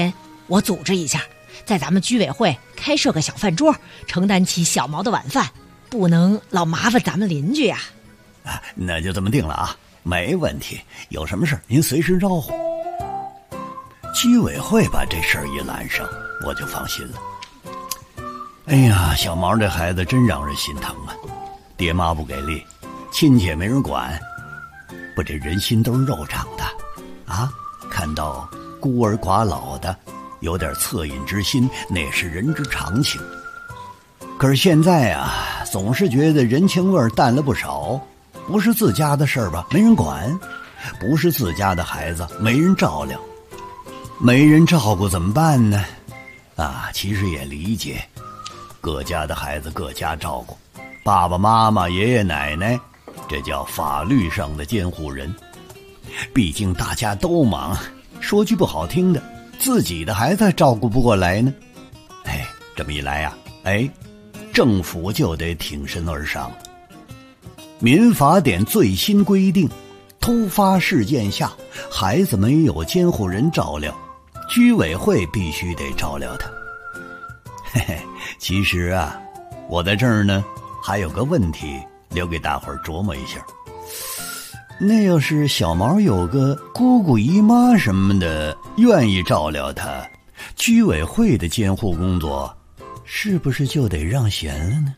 我组织一下，在咱们居委会开设个小饭桌，承担起小毛的晚饭，不能老麻烦咱们邻居呀。 那就这么定了啊，没问题。有什么事您随时招呼。居委会把这事儿一揽上，我就放心了。哎呀，小毛这孩子真让人心疼啊，爹妈不给力，亲戚也没人管，不，这人心都是肉长的啊。看到孤儿寡老的，有点恻隐之心，那也是人之常情。可是现在啊，总是觉得人情味淡了不少。不是自家的事儿吧，没人管；不是自家的孩子，没人照料。没人照顾怎么办呢？啊，其实也理解，各家的孩子各家照顾，爸爸妈妈、爷爷奶奶，这叫法律上的监护人。毕竟大家都忙，说句不好听的，自己的孩子照顾不过来呢。哎，这么一来呀，政府就得挺身而上。民法典最新规定，突发事件下，孩子没有监护人照料，居委会必须得照料他。嘿嘿，其实啊，我在这儿呢，还有个问题留给大伙儿琢磨一下。那要是小毛有个姑姑姨妈什么的愿意照料他，居委会的监护工作是不是就得让贤了呢？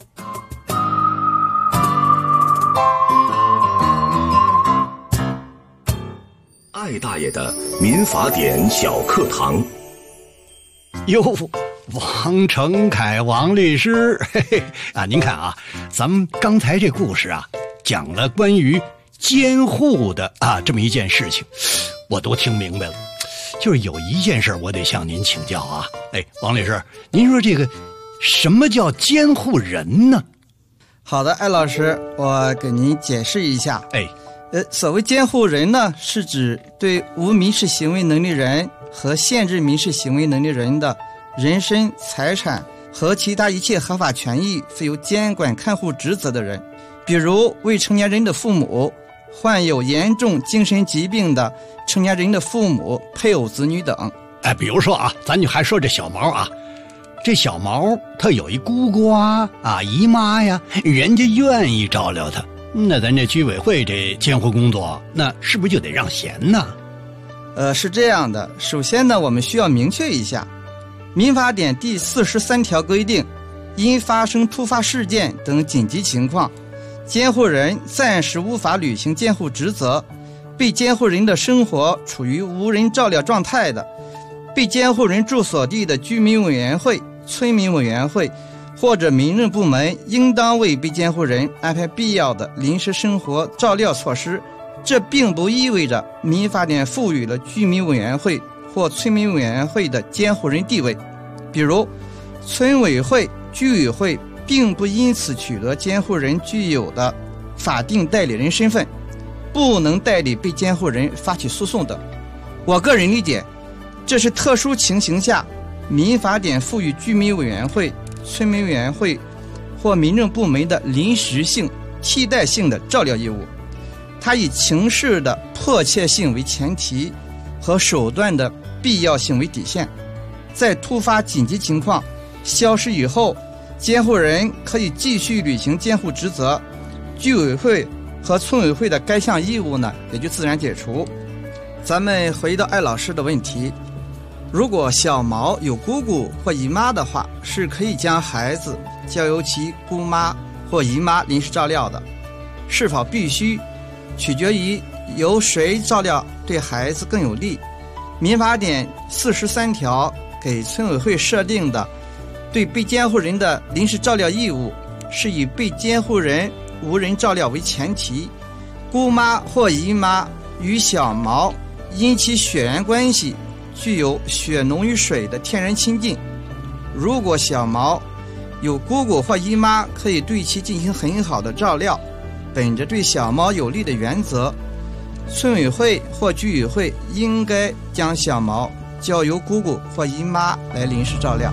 艾大爷的民法典小课堂。 哟，王成凯王律师，嘿嘿啊，您看啊，咱们刚才这故事啊，讲了关于监护的这么一件事情，我都听明白了。就是有一件事我得向您请教啊。王律师，您说这个什么叫监护人呢？ 好的，艾老师，我给您解释一下。所谓监护人呢，是指对无民事行为能力人和限制民事行为能力人的人身、财产和其他一切合法权益负有监管看护职责的人，比如未成年人的父母、患有严重精神疾病的成年人的父母、配偶、子女等。 比如说啊，咱就还说这小毛啊，这小毛他有一姑姑姨妈呀，人家愿意照料他，那咱这居委会这监护工作，那是不是就得让贤呢？ 是这样的，首先呢，我们需要明确一下，民法典第43条规定，因发生突发事件等紧急情况，监护人暂时无法履行监护职责，被监护人的生活处于无人照料状态的，被监护人住所地的居民委员会、村民委员会或者民政部门应当为被监护人安排必要的临时生活照料措施。这并不意味着民法典赋予了居民委员会或村民委员会的监护人地位，比如村委会、居委会并不因此取得监护人具有的法定代理人身份，不能代理被监护人发起诉讼等。我个人理解，这是特殊情形下民法典赋予居民委员会、村民委员会或民政部门的临时性、替代性的照料义务，它以情势的迫切性为前提和手段的必要性为底线。在突发紧急情况消失以后，监护人可以继续履行监护职责，居委会和村委会的该项义务呢也就自然解除。咱们回到艾老师的问题，如果小毛有姑姑或姨妈的话，是可以将孩子交由其姑妈或姨妈临时照料的，是否必须取决于由谁照料对孩子更有利。民法典43条给村委会设定的对被监护人的临时照料义务，是以被监护人无人照料为前提，姑妈或姨妈与小毛因其血缘关系具有血浓于水的天然亲近。如果小毛有姑姑或姨妈可以对其进行很好的照料，本着对小毛有利的原则，村委会或居委会应该将小毛交由姑姑或姨妈来临时照料。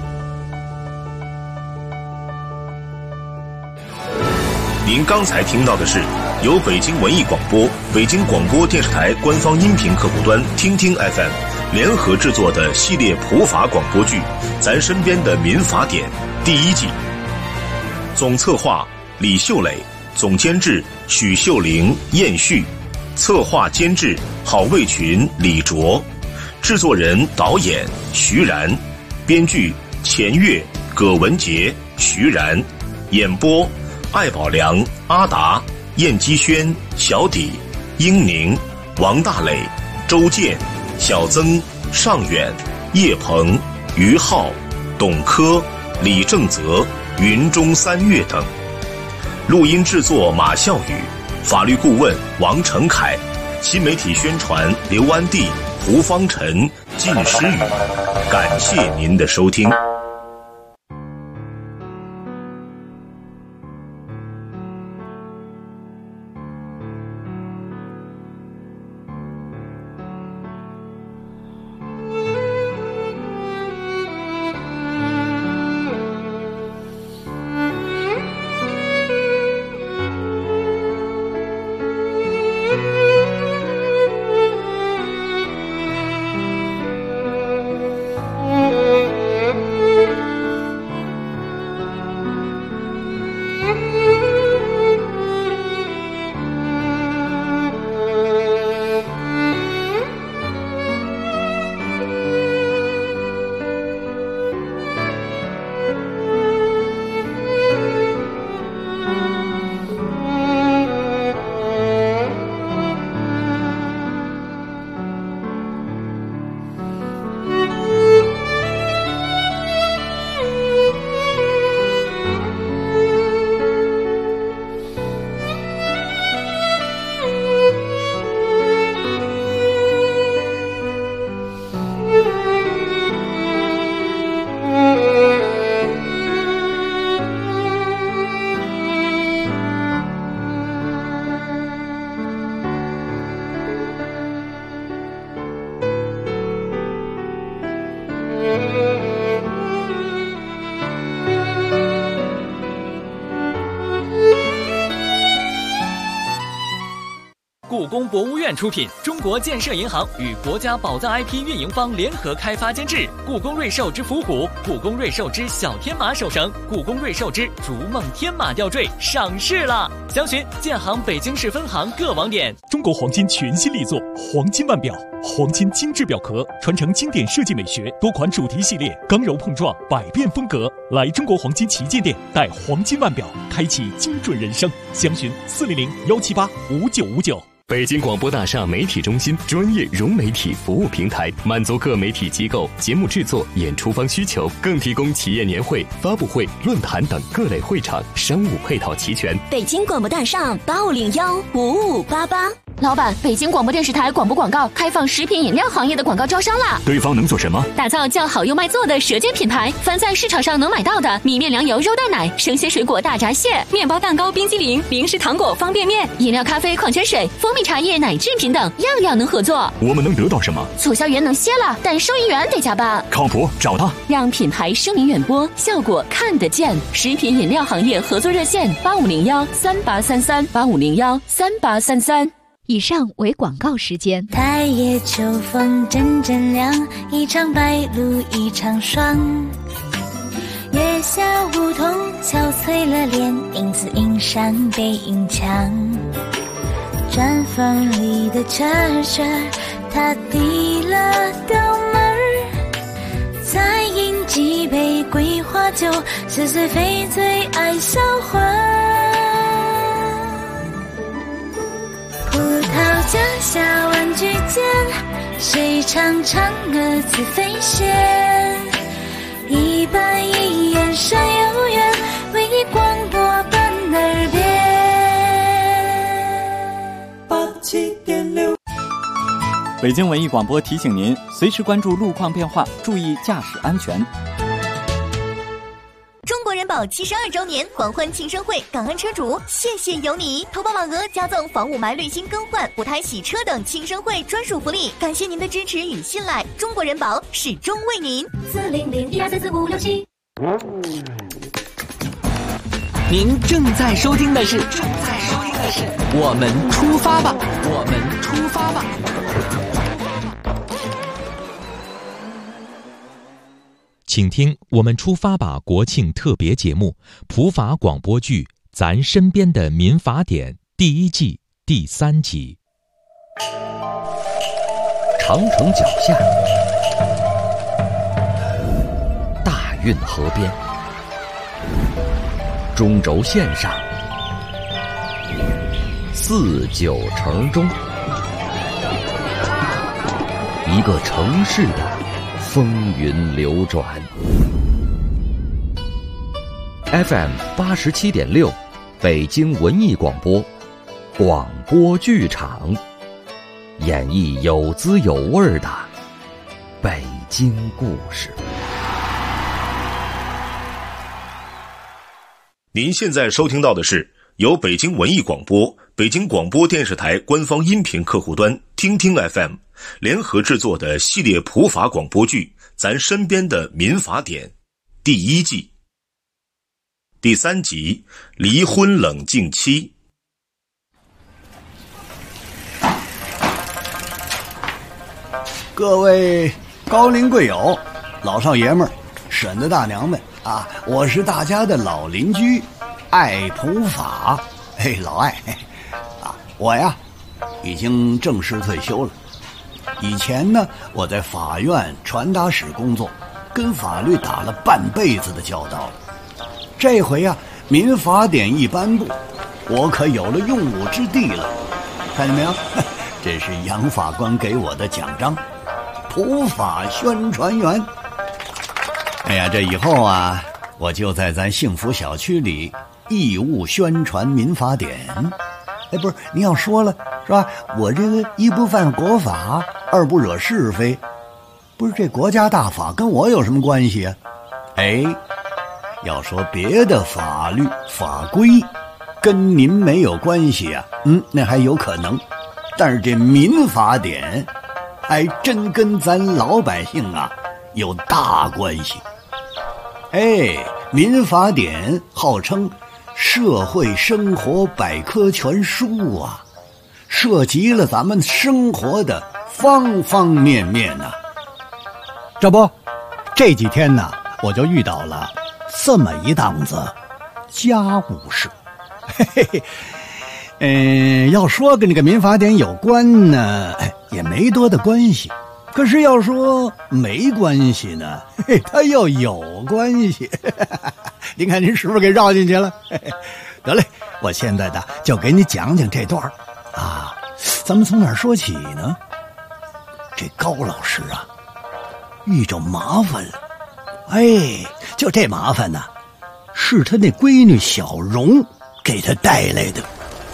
您刚才听到的是由北京文艺广播、北京广播电视台官方音频客户端听听 FM 联合制作的系列普法广播剧《咱身边的民法典》第1季。总策划李秀磊，总监制许秀玲、燕旭，策划监制郝卫群、李卓，制作人导演徐然，编剧钱月、葛文杰、徐然，演播艾宝良、阿达、燕基轩、小底、英宁、王大磊、周健、小曾、尚远、叶鹏、于浩、董科、李正泽、云中三月等。录音制作马孝宇，法律顾问王成凯，新媒体宣传刘安娣、胡方晨、靳诗雨。感谢您的收听。 故宫博物院出品，中国建设银行与国家宝藏 IP 运营方联合开发监制。故宫瑞兽之伏虎、故宫瑞兽之小天马手绳、故宫瑞兽之逐梦天马吊坠上市了，详询建行北京市分行各网点。 中国黄金全新力作黄金腕表，黄金精致表壳，传承经典设计美学，多款主题系列，刚柔碰撞，百变风格。来中国黄金旗舰店，戴黄金腕表，开启精准人生。详询400-178-5959。 北京广播大厦媒体中心专业融媒体服务平台，满足各媒体机构节目制作、演出方需求，更提供企业年会、发布会、论坛等各类会场，商务配套齐全。 北京广播大厦85015588。 老板，北京广播电视台广播广告开放食品饮料行业的广告招商啦！ 对方能做什么？ 打造叫好又卖座的舌尖品牌，凡在市场上能买到的米面粮油肉蛋奶、生鲜水果大闸蟹、 面包蛋糕、冰激凌、零食糖果、方便面、 饮料、咖啡、矿泉水、蜂蜜茶叶、奶制品等，样样能合作。 我们能得到什么？ 促销员能歇了，但收银员得加班。 靠谱，找他， 让品牌声名远播，效果看得见。食品饮料行业合作热线8501-3833，8501-3833。 以上为广告时间。 太夜秋风阵阵凉，一场白露一场霜。月下梧桐憔悴了脸，影子映上背影墙。砖房里的车车，他递了刀门儿，再饮几杯桂花酒，是谁非最爱销魂。葡萄架下玩具间，谁唱唱歌子飞仙？一板一眼山有缘，为你广播伴耳边。87.6。 北京文艺广播提醒您，随时关注路况变化，注意驾驶安全。 中国人保72周年狂欢庆生会，感恩车主，谢谢有你！投保网额加赠房屋霾滤芯更换、补胎洗车等庆生会专属福利，感谢您的支持与信赖，中国人保始终为您。400-1234567。 您正在收听的是我们出发吧，我们出发吧。 请听我们出发吧国庆特别节目普法广播剧《咱身边的民法典》第1季第3集。 长城脚下，大运河边，中轴线上，4、9城中，一个城市的风云流转。FM 87.6，北京文艺广播，广播剧场，演绎有滋有味的北京故事。 您现在收听到的是由北京文艺广播、北京广播电视台官方音频客户端听听 FM 联合制作的系列普法广播剧《咱身边的民法典》第1季第3集离婚冷静期。 各位高龄贵友、老少爷们儿、婶子大娘们啊，我是大家的老邻居爱普法。嘿，老爱啊，我呀已经正式退休了。以前呢，我在法院传达室工作，跟法律打了半辈子的交道了。这回啊，民法典一颁布，我可有了用武之地了。看见没有？这是杨法官给我的奖章，普法宣传员。哎呀，这以后啊，我就在咱幸福小区里义务宣传民法典。哎，不是，您要说了是吧？我这个一不犯国法，二不惹是非，不是这国家大法跟我有什么关系啊？哎，要说别的法律法规跟您没有关系啊，那还有可能，但是这民法典还真跟咱老百姓啊有大关系。哎，民法典号称社会生活百科全书啊，涉及了咱们生活的方方面面啊。这不，这几天呢，我就遇到了这么一档子家务事。嘿嘿，要说跟这个民法典有关呢，也没多大关系。可是要说没关系呢，它又有关系。您看您是不是给绕进去了？得嘞，我现在的就给你讲讲这段啊。咱们从哪儿说起呢？这高老师啊，遇着麻烦了。哎，就这麻烦呢，是他那闺女小荣给他带来的。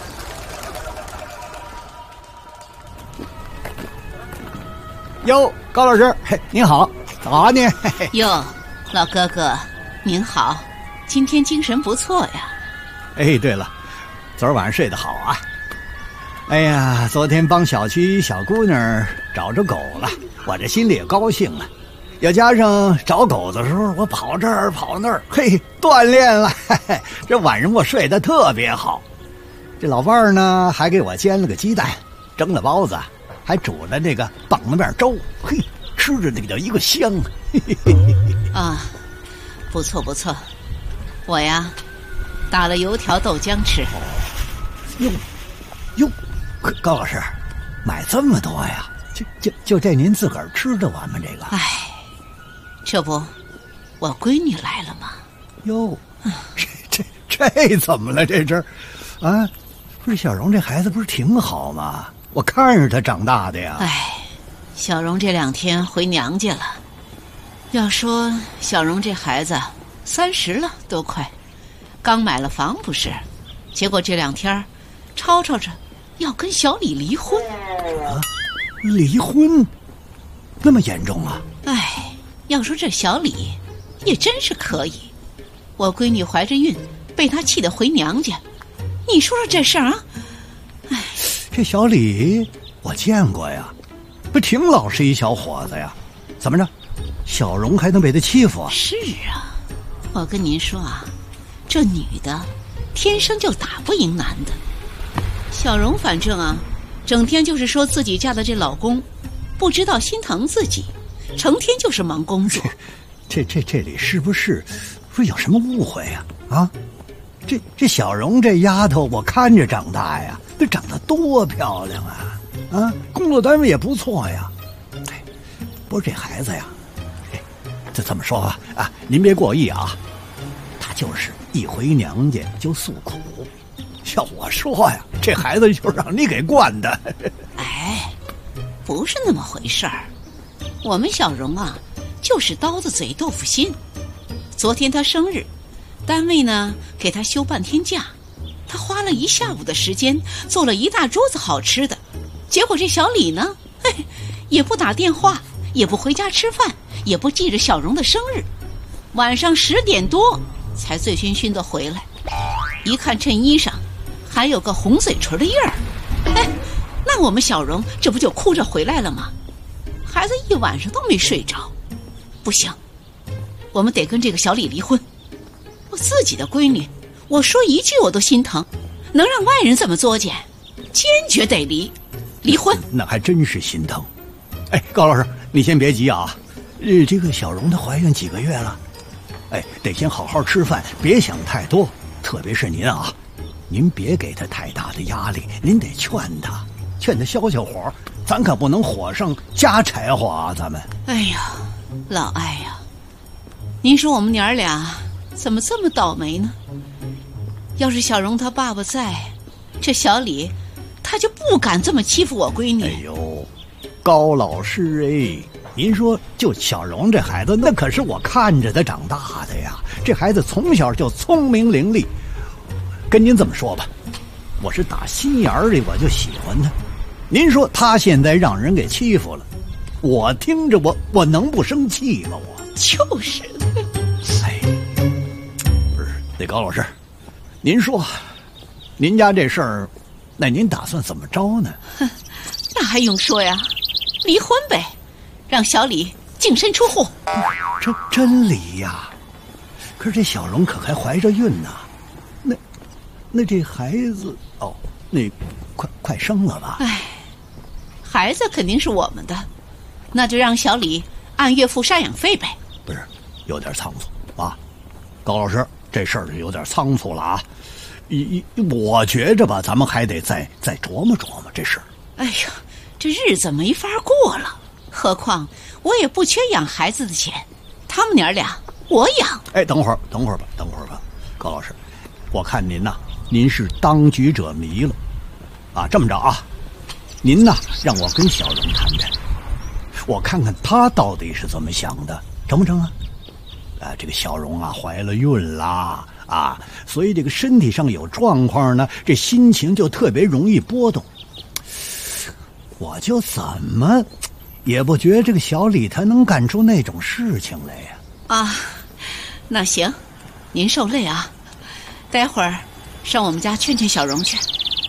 哟，高老师，您好，早啊您。 哟，老哥哥，您好，今天精神不错呀。 哎，对了，昨儿晚上睡得好啊。哎呀，昨天帮小区小姑娘找着狗了，我这心里也高兴啊。又加上找狗的时候，我跑这儿跑那儿，嘿，锻炼了。这晚上我睡得特别好。这老伴儿呢，还给我煎了个鸡蛋，蒸了包子，还煮了那个棒子面粥，嘿，吃着那个叫一个香。 啊，不错不错，我呀打了油条豆浆吃。 哟，高老师，买这么多呀？就这您自个儿吃得完吗？这个？ 哎，这不，我闺女来了吗？ 哟，这怎么了？这是，啊，不是小荣这孩子不是挺好吗？我看着他长大的呀。 哎，小荣这2天回娘家了。要说小荣这孩子30了都快，刚买了房不是？结果这2天吵吵着要跟小李离婚。 啊，离婚？那么严重啊？ 哎，要说这小李也真是可以，我闺女怀着孕，被他气得回娘家。你说说这事儿啊？哎， 这小李我见过呀，不挺老实一小伙子呀？怎么着，小荣还能被他欺负啊？ 是啊，我跟您说啊，这女的天生就打不赢男的。小荣反正啊，整天就是说自己嫁的这老公不知道心疼自己，成天就是忙工作。 这里是不是说有什么误会呀？啊，这小荣这丫头，我看着长大呀，这长得多漂亮啊！啊，工作单位也不错呀。不过这孩子呀，就这么说吧啊，您别过意啊。他就是一回娘家就诉苦，要我说呀，这孩子就让你给惯的。 哎，不是那么回事儿。我们小荣啊，就是刀子嘴豆腐心。昨天他生日，单位呢给他休半天假，他花了一下午的时间做了一大桌子好吃的，结果这小李呢，也不打电话，也不回家吃饭，也不记着小荣的生日，晚上10点多才醉醺醺的回来，一看衬衣上还有个红嘴唇的印儿，那我们小荣这不就哭着回来了吗？孩子一晚上都没睡着。不行，我们得跟这个小李离婚。我自己的闺女，我说一句我都心疼，能让外人这么作践，坚决得离婚。 那还真是心疼。哎，高老师，你先别急啊。这个小荣她怀孕几个月了？哎，得先好好吃饭，别想太多。特别是您啊，您别给她太大的压力，您得劝她消火，咱可不能火上加柴火啊！咱们。 哎呀，老艾呀，您说我们娘儿俩怎么这么倒霉呢？要是小荣她爸爸在，这小李他就不敢这么欺负我闺女。 哎呦，高老师哎，您说就小荣这孩子，那可是我看着他长大的呀。这孩子从小就聪明伶俐，跟您这么说吧，我是打心眼里我就喜欢他。您说他现在让人给欺负了，我听着我能不生气吗？我就是的。 哎，不是，那高老师，您说您家这事儿，那您打算怎么着呢？ 那还用说呀，离婚呗，让小李净身出户。 这真离呀？可是这小荣可还怀着孕呢，那这孩子哦，那快生了吧？ 哎，孩子肯定是我们的，那就让小李按月付赡养费呗。 不是，有点仓促啊，高老师，这事儿有点仓促了啊。我觉着吧，咱们还得再琢磨琢磨这事儿。 哎呀，这日子没法过了，何况我也不缺养孩子的钱，他们娘俩我养。 哎，等会儿吧，高老师，我看您呐，您是当局者迷了啊。这么着啊，您呐让我跟小荣谈谈，我看看他到底是怎么想的，成不成啊？这个小荣啊怀了孕啦啊，所以这个身体上有状况呢，这心情就特别容易波动。我就怎么也不觉得这个小李他能干出那种事情来呀。 啊，那行，您受累啊，待会儿上我们家劝劝小荣去。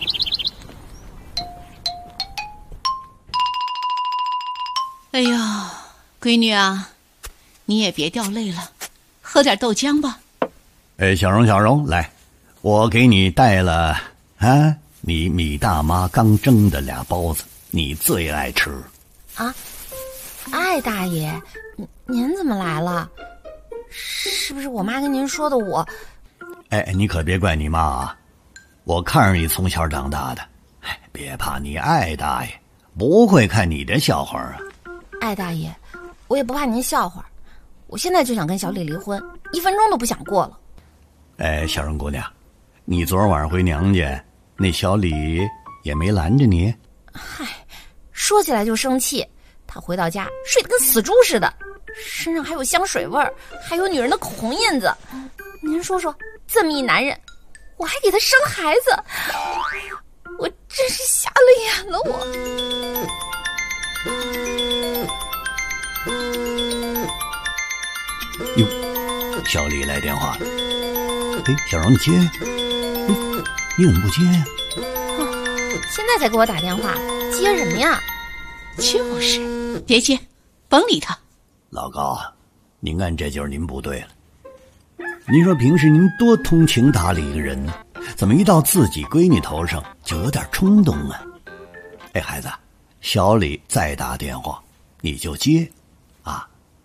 哎呦，闺女啊，你也别掉泪了，喝点豆浆吧。 哎，小荣，来，我给你带了啊，你米大妈刚蒸的2包子，你最爱吃。 啊，艾大爷，您怎么来了？是不是我妈跟您说的我？ 哎，你可别怪你妈啊，我看着你从小长大的，哎，别怕，你艾大爷不会看你的笑话啊。 艾大爷，我也不怕您笑话，我现在就想跟小李离婚，1分钟都不想过了。 哎，小荣姑娘，你昨儿晚上回娘家，那小李也没拦着你？ 嗨，说起来就生气，他回到家睡得跟死猪似的，身上还有香水味儿，还有女人的口红印子。您说说，这么一男人，我还给他生孩子，我真是瞎了眼了我。 哟，小李来电话了。哎，小荣，你接？你怎么不接呀？ 现在才给我打电话，接什么呀？ 就是别接，甭理他。 老高，您看这就是您不对了。您说平时您多通情达理一个人呢，怎么一到自己闺女头上就有点冲动啊？哎，孩子，小李再打电话你就接啊，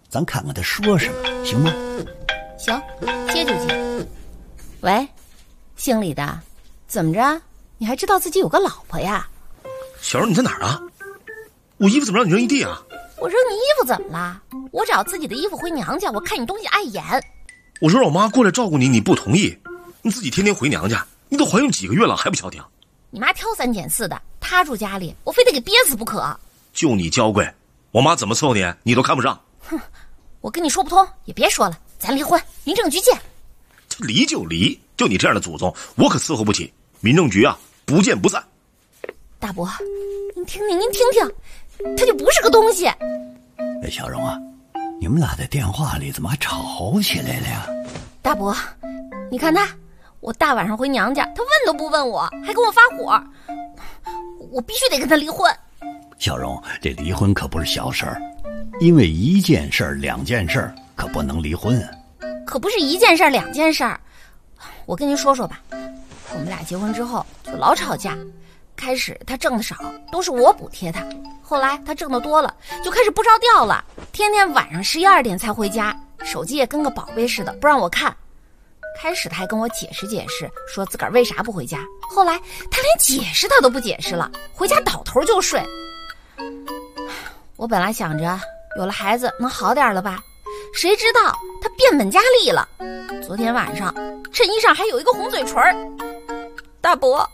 咱看看他说什么，行吗？ 行，接就接。喂，姓李的，怎么着？你还知道自己有个老婆呀？ 小荣，你在哪儿啊？我衣服怎么让你扔一地啊？ 我扔你衣服怎么了？我找自己的衣服回娘家，我看你东西碍眼。 我说让我妈过来照顾你，你不同意，你自己天天回娘家，你都怀孕几个月了还不消停？ 你妈挑三拣四的，她住家里，我非得给憋死不可。 就你娇贵，我妈怎么伺候你，你都看不上。 哼，我跟你说不通，也别说了，咱离婚，民政局见。 离就离，就你这样的祖宗，我可伺候不起。民政局啊，不见不散。 大伯，您听听，他就不是个东西。 哎，小荣啊，你们俩在电话里怎么还吵起来了呀？ 大伯，你看他，我大晚上回娘家，他问都不问我，还跟我发火，我必须得跟他离婚。 小荣，这离婚可不是小事儿，因为一件事儿、两件事儿可不能离婚啊。 可不是一件事儿、两件事儿。我跟您说说吧，我们俩结婚之后就老吵架。开始他挣的少，都是我补贴他，后来他挣的多了，就开始不着调了，天天晚上11、12点才回家，手机也跟个宝贝似的不让我看。开始他还跟我解释解释，说自个儿为啥不回家，后来他连解释他都不解释了，回家倒头就睡。我本来想着有了孩子能好点了吧，谁知道他变本加厉了。昨天晚上衬衣上还有一个红嘴唇。大伯，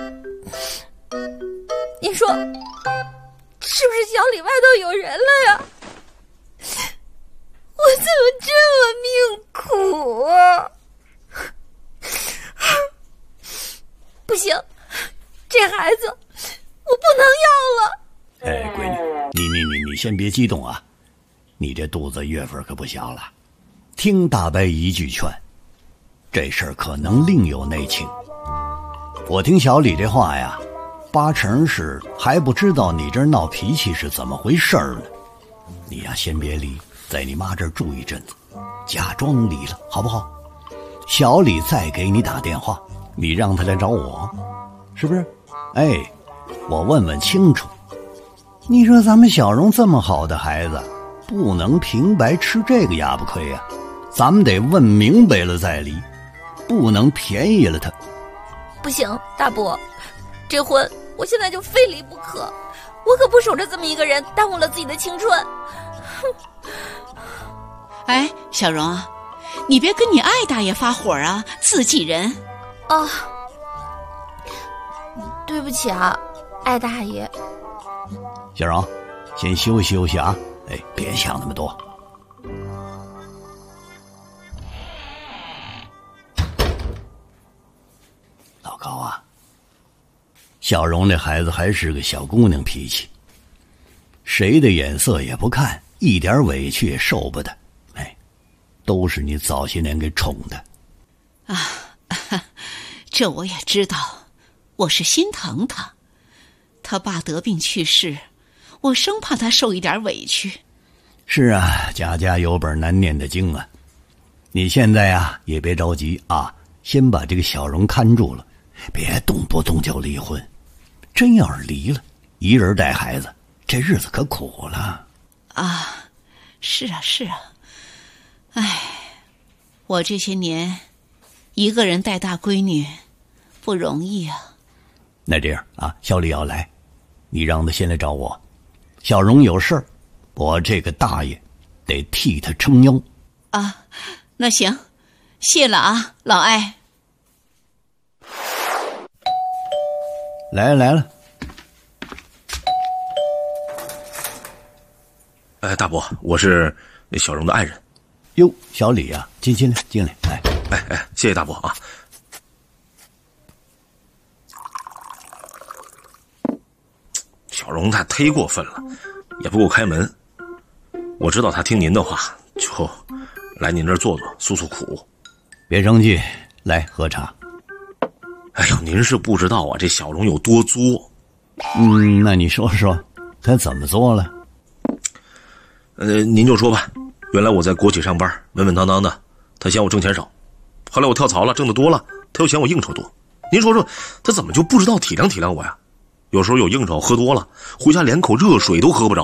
您说是不是小里外头有人了呀？我怎么这么命苦啊？不行，这孩子我不能要了。 哎，闺女，你先别激动啊，你这肚子月份可不小了。听大伯一句劝，这事儿可能另有内情。我听小李这话呀，8成是还不知道你这闹脾气是怎么回事呢。你呀，先别离，在你妈这儿住一阵子，假装离了，好不好？小李再给你打电话，你让他来找我，是不是？哎，我问问清楚。你说咱们小荣这么好的孩子，不能平白吃这个哑巴亏呀，咱们得问明白了再离，不能便宜了他。 不行，大伯，这婚我现在就非离不可，我可不守着这么一个人，耽误了自己的青春。 哎，小荣啊，你别跟你艾大爷发火啊，自己人。 啊，对不起啊，艾大爷。 小荣，先休息休息啊，哎，别想那么多。老高啊，小荣这孩子还是个小姑娘脾气，谁的眼色也不看，一点委屈也受不得。哎，都是你早些年给宠的。 啊，这我也知道，我是心疼他。他爸得病去世，我生怕他受一点委屈。 是啊，家家有本难念的经啊。你现在啊也别着急啊，先把这个小荣看住了，别动不动就离婚。真要是离了，一人带孩子，这日子可苦了。 啊，是啊是啊。哎，我这些年一个人带大闺女不容易啊。 那这样啊，小李要来，你让他先来找我。小荣有事儿，我这个大爷得替他撑腰。 啊，那行，谢了啊，老艾。 来了。 哎，大伯，我是小荣的爱人。 哟，小李啊，进来，来。 哎，谢谢大伯啊。小荣他忒过分了，也不给我开门。我知道他听您的话，就来您这儿坐坐，诉诉苦。 别生气，来喝茶。 哎呦，您是不知道啊，这小荣有多作。 那你说说，他怎么做了？ 您就说吧。原来我在国企上班，稳稳当当的，他嫌我挣钱少。后来我跳槽了，挣得多了，他又嫌我应酬多。您说说，他怎么就不知道体谅体谅我呀？有时候有应酬喝多了，回家连口热水都喝不着，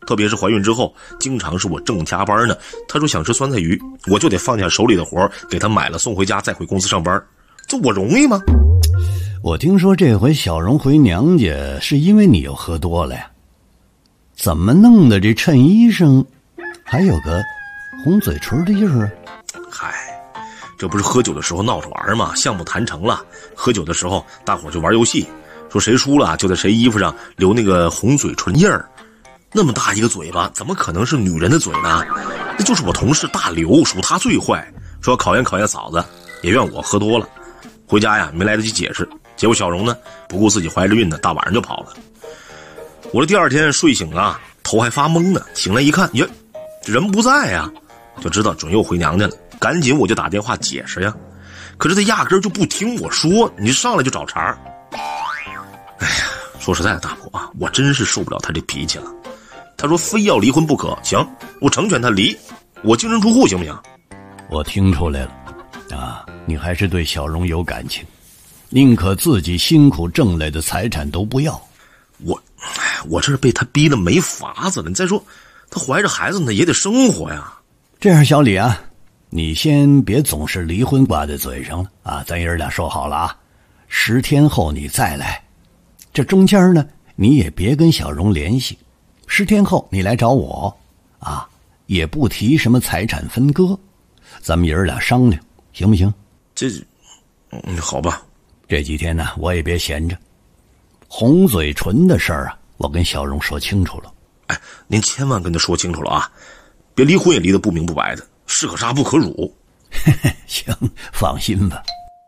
特别是怀孕之后，经常是我正加班呢，她说想吃酸菜鱼，我就得放下手里的活给她买了送回家，再回公司上班。这我容易吗？ 我听说这回小荣回娘家是因为你又喝多了呀？怎么弄的这衬衣上还有个红嘴唇的印儿啊？ 嗨，这不是喝酒的时候闹着玩吗？项目谈成了，喝酒的时候大伙就玩游戏，说谁输了就在谁衣服上留那个红嘴唇印儿。那么大一个嘴巴，怎么可能是女人的嘴呢？那就是我同事大刘，属他最坏，说考验嫂子，也怨我喝多了。回家呀，没来得及解释，结果小荣呢不顾自己怀着孕呢，大晚上就跑了。我这第二天睡醒啊，头还发懵呢，醒来一看，呀，人不在呀，就知道准又回娘家了。赶紧我就打电话解释呀，可是他压根就不听我说，你上来就找茬。哎呀，说实在的，大伯啊，我真是受不了他这脾气了。他说非要离婚不可，行，我成全他离，我净身出户行不行？ 我听出来了啊，你还是对小荣有感情，宁可自己辛苦挣来的财产都不要。 我这是被他逼得没法子了。你再说他怀着孩子呢，也得生活呀。 这样，小李啊，你先别总是离婚挂在嘴上了啊，咱爷俩说好了啊，10天后你再来。这中间呢，你也别跟小荣联系，10天后你来找我啊，也不提什么财产分割，咱们爷俩商量，行不行？ 好吧。 这几天呢，我也别闲着。红嘴唇的事儿啊，我跟小荣说清楚了。 哎，您千万跟他说清楚了啊，别离婚也离得不明不白的，士可杀不可辱。 行，放心吧。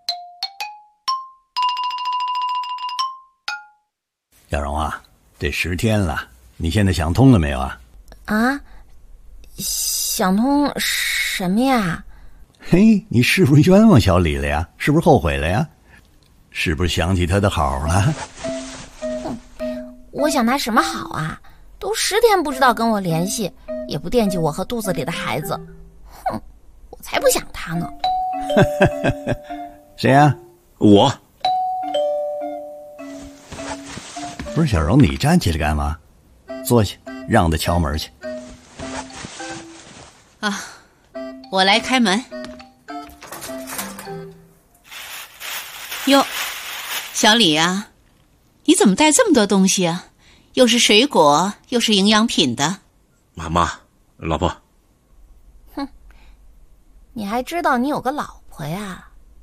小荣啊，这10天了，你现在想通了没有啊？ 啊，想通什么呀？ 嘿，你是不是冤枉小李了呀？是不是后悔了呀？是不是想起他的好了？ 我想他什么好啊？都10天不知道跟我联系，也不惦记我和肚子里的孩子。哼，我才不想他呢。 谁呀？ 我。 不是小荣，你站起来干嘛？坐下，让他敲门去。 啊，我来开门。哟，小李啊，你怎么带这么多东西啊？又是水果，又是营养品的。 妈，老婆。 哼，你还知道你有个老婆呀？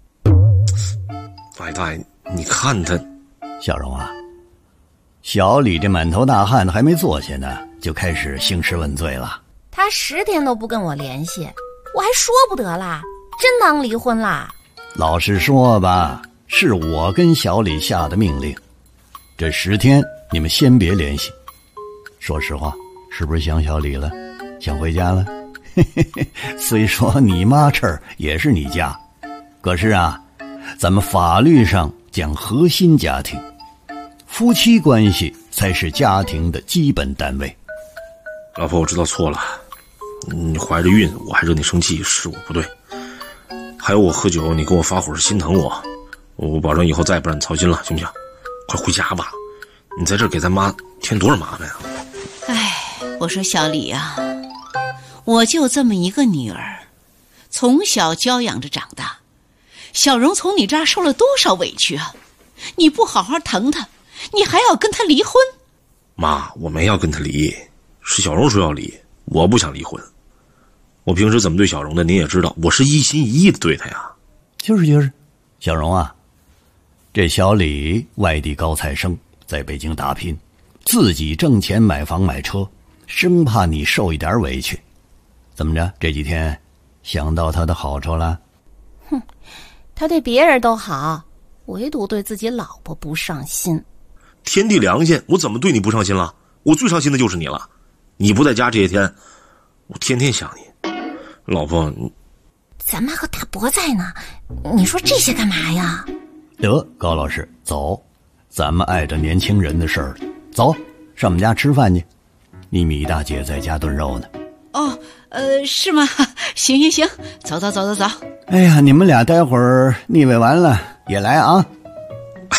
白大爷，你看他。 小荣啊，小李这满头大汗的还没坐下呢，就开始兴师问罪了。 他10天都不跟我联系，我还说不得啦，真当离婚啦？ 老实说吧，是我跟小李下的命令，这10天你们先别联系。说实话，是不是想小李了？想回家了？虽说你妈这儿也是你家，可是啊，咱们法律上讲核心家庭，夫妻关系才是家庭的基本单位。 老婆，我知道错了，你怀着孕我还惹你生气，是我不对。还有我喝酒你跟我发火是心疼我保证以后再也不让你操心了，行不行？快回家吧，你在这儿给咱妈添多少麻烦啊。 哎，我说小李啊，我就这么一个女儿，从小教养着长大，小荣从你这儿受了多少委屈啊，你不好好疼她，你还要跟她离婚？ 妈，我没要跟她离，是小荣说要离，我不想离婚。我平时怎么对小荣的您也知道，我是一心一意的对她呀。 就是小荣啊，这小李外地高材生，在北京打拼，自己挣钱买房买车，生怕你受一点委屈。怎么着，这几天想到他的好处了？ 哼，他对别人都好，唯独对自己老婆不上心。 天地良心，我怎么对你不上心了？我最伤心的就是你了。你不在家这些天，我天天想你。老婆， 咱妈和大伯在呢，你说这些干嘛呀？ 得，高老师，走，咱们碍着年轻人的事儿，走，上我们家吃饭去。你米大姐在家炖肉呢。 哦，是吗？行，走。 哎呀，你们俩待会儿腻味完了也来啊。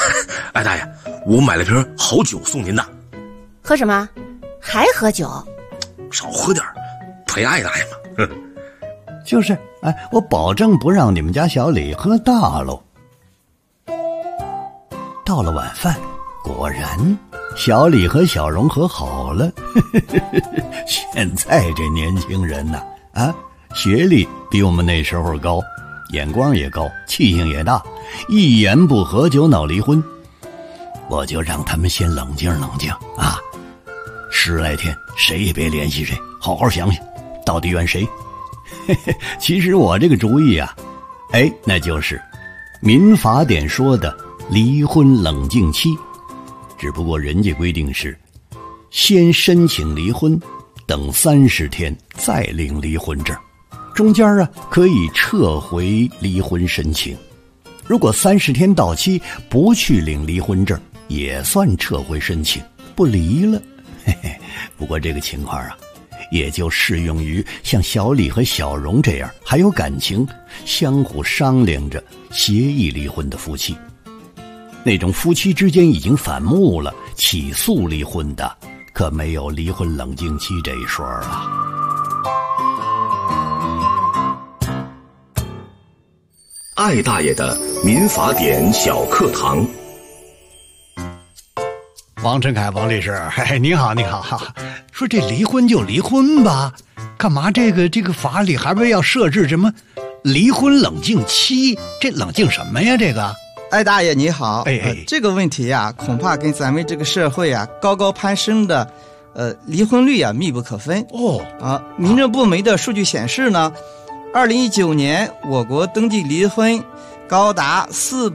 哎，大爷，我买了瓶好酒送您的。 喝什么？还喝酒？ 少喝点，陪爱大爷嘛。 就是，我保证不让你们家小李喝大喽。到了晚饭，果然小李和小荣和好了。现在这年轻人呐，学历比我们那时候高，眼光也高，气性也大，一言不合就闹离婚。我就让他们先冷静冷静啊，10来天谁也别联系谁，好好想想到底怨谁。其实我这个主意啊，那就是民法典说的离婚冷静期，只不过人家规定是先申请离婚，等30天再领离婚证，中间可以撤回离婚申请。如果30天到期不去领离婚证，也算撤回申请，不离了。不过这个情况也就适用于像小李和小荣这样还有感情，相互商量着协议离婚的夫妻。那种夫妻之间已经反目了，起诉离婚的，可没有离婚冷静期这一说了。 艾大爷的民法典小课堂。 王振凯王律师，你好。说这离婚就离婚吧，干嘛这个法里还不要设置什么离婚冷静期？这冷静什么呀？这个艾大爷你好，这个问题恐怕跟咱们这个社会高高攀升的离婚率密不可分。民政部门的数据显示呢，2019年我国登记离婚高达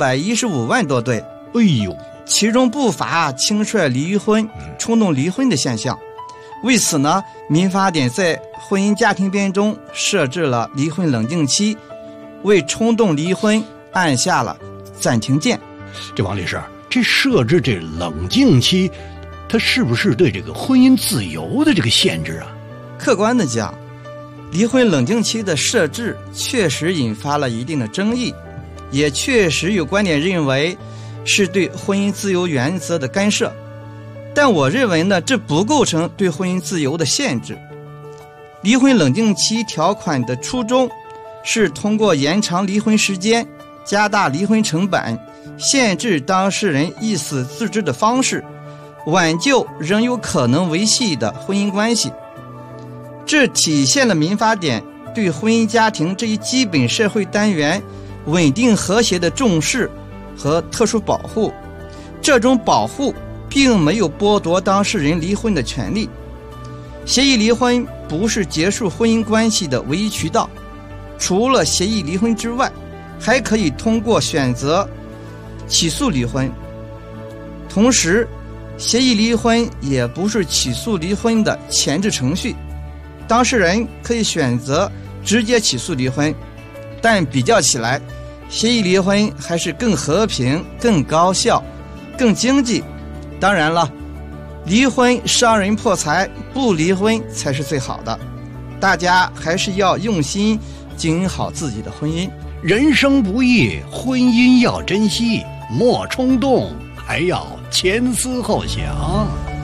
415万多对。其中不乏轻率离婚、冲动离婚的现象。为此呢，民法典在婚姻家庭编中设置了离婚冷静期，为冲动离婚按下了暂停键。 这王律师，这设置这冷静期，它是不是对这个婚姻自由的这个限制啊？ 客观的讲，离婚冷静期的设置确实引发了一定的争议，也确实有观点认为是对婚姻自由原则的干涉，但我认为呢，这不构成对婚姻自由的限制。离婚冷静期条款的初衷是通过延长离婚时间、加大离婚成本、限制当事人意思自治的方式，挽救仍有可能维系的婚姻关系。这体现了民法典对婚姻家庭这一基本社会单元稳定和谐的重视和特殊保护。这种保护并没有剥夺当事人离婚的权利。协议离婚不是结束婚姻关系的唯一渠道，除了协议离婚之外，还可以通过选择起诉离婚。同时，协议离婚也不是起诉离婚的前置程序，当事人可以选择直接起诉离婚，但比较起来，协议离婚还是更和平、更高效、更经济。当然了，离婚伤人破财，不离婚才是最好的。大家还是要用心经营好自己的婚姻。 人生不易，婚姻要珍惜，莫冲动，还要前思后想。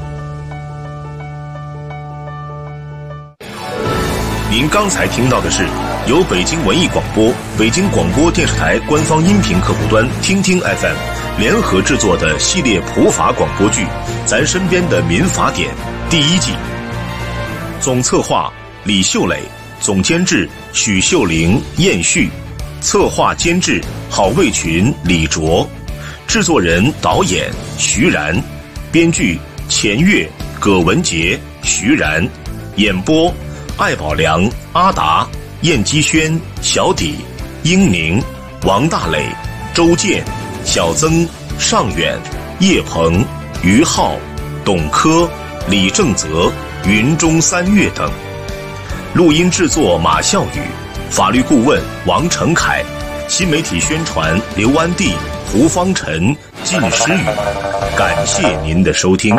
您刚才听到的是由北京文艺广播、北京广播电视台官方音频客户端听听 FM 联合制作的系列普法广播剧《咱身边的民法典》第1季。总策划李秀磊，总监制许秀玲、燕旭，策划监制郝卫群、李卓，制作人导演徐然，编剧钱月、葛文杰、徐然，演播艾宝良、阿达、燕基轩、小底、英宁、王大磊、周健、小曾、尚远、叶鹏、于浩、董科、李正泽、云中三月等。录音制作马笑宇，法律顾问王成凯，新媒体宣传刘安娣、胡方晨、靳诗雨。感谢您的收听。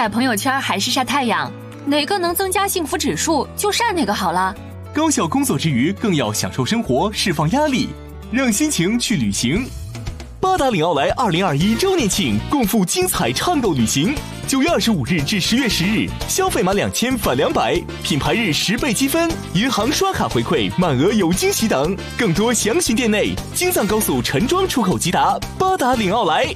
朋友圈还是晒太阳，哪个能增加幸福指数就晒哪个好了。 高效工作之余，更要享受生活，释放压力，让心情去旅行。八达岭奥莱2021周年庆，共赴精彩畅购旅行。9月25日至10月10日，消费满2000返200，品牌日10倍积分，银行刷卡回馈，满额有惊喜等。更多详询店内。京藏高速陈庄出口吉达，八达岭奥莱。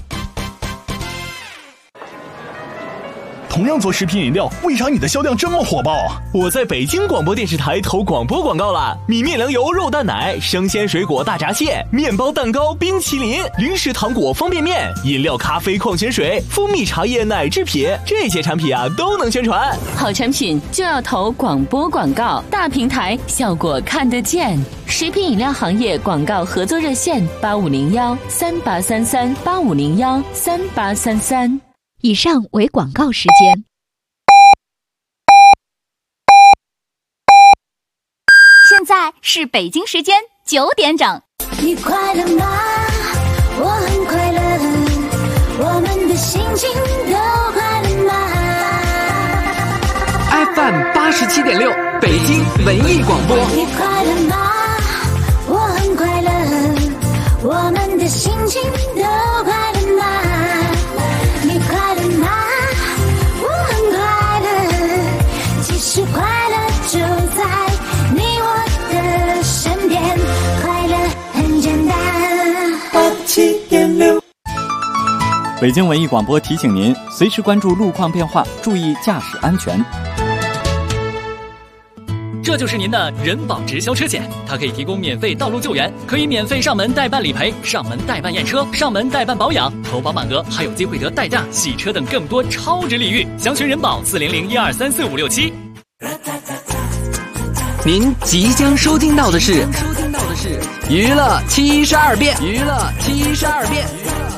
同样做食品饮料，为啥你的销量这么火爆啊？ 我在北京广播电视台投广播广告了，米面粮油肉蛋奶，生鲜水果大闸蟹，面包蛋糕冰淇淋，零食糖果方便面，饮料咖啡矿泉水，蜂蜜茶叶奶制品，这些产品啊都能宣传。 好产品就要投广播广告，大平台效果看得见。食品饮料行业广告合作热线8501-3833-8501-3833。 以上为广告时间。 现在是北京时间9点整。 你快乐吗？我很快乐，我们的心情都快乐吗？ FM 87.6，北京文艺广播。 你快乐吗？我很快乐，我们的心情都快乐吗？你快乐吗？我很快乐，其实快乐就在你我的身边，快乐很简单。87.6。 北京文艺广播提醒您，随时关注路况变化，注意驾驶安全。 这就是您的人保直销车险，它可以提供免费道路救援，可以免费上门代办理赔、上门代办验车、上门代办保养，投保满额还有机会得代驾、洗车等更多超值礼遇。详询人保400-1234567。 您即将收听到的是娱乐72变。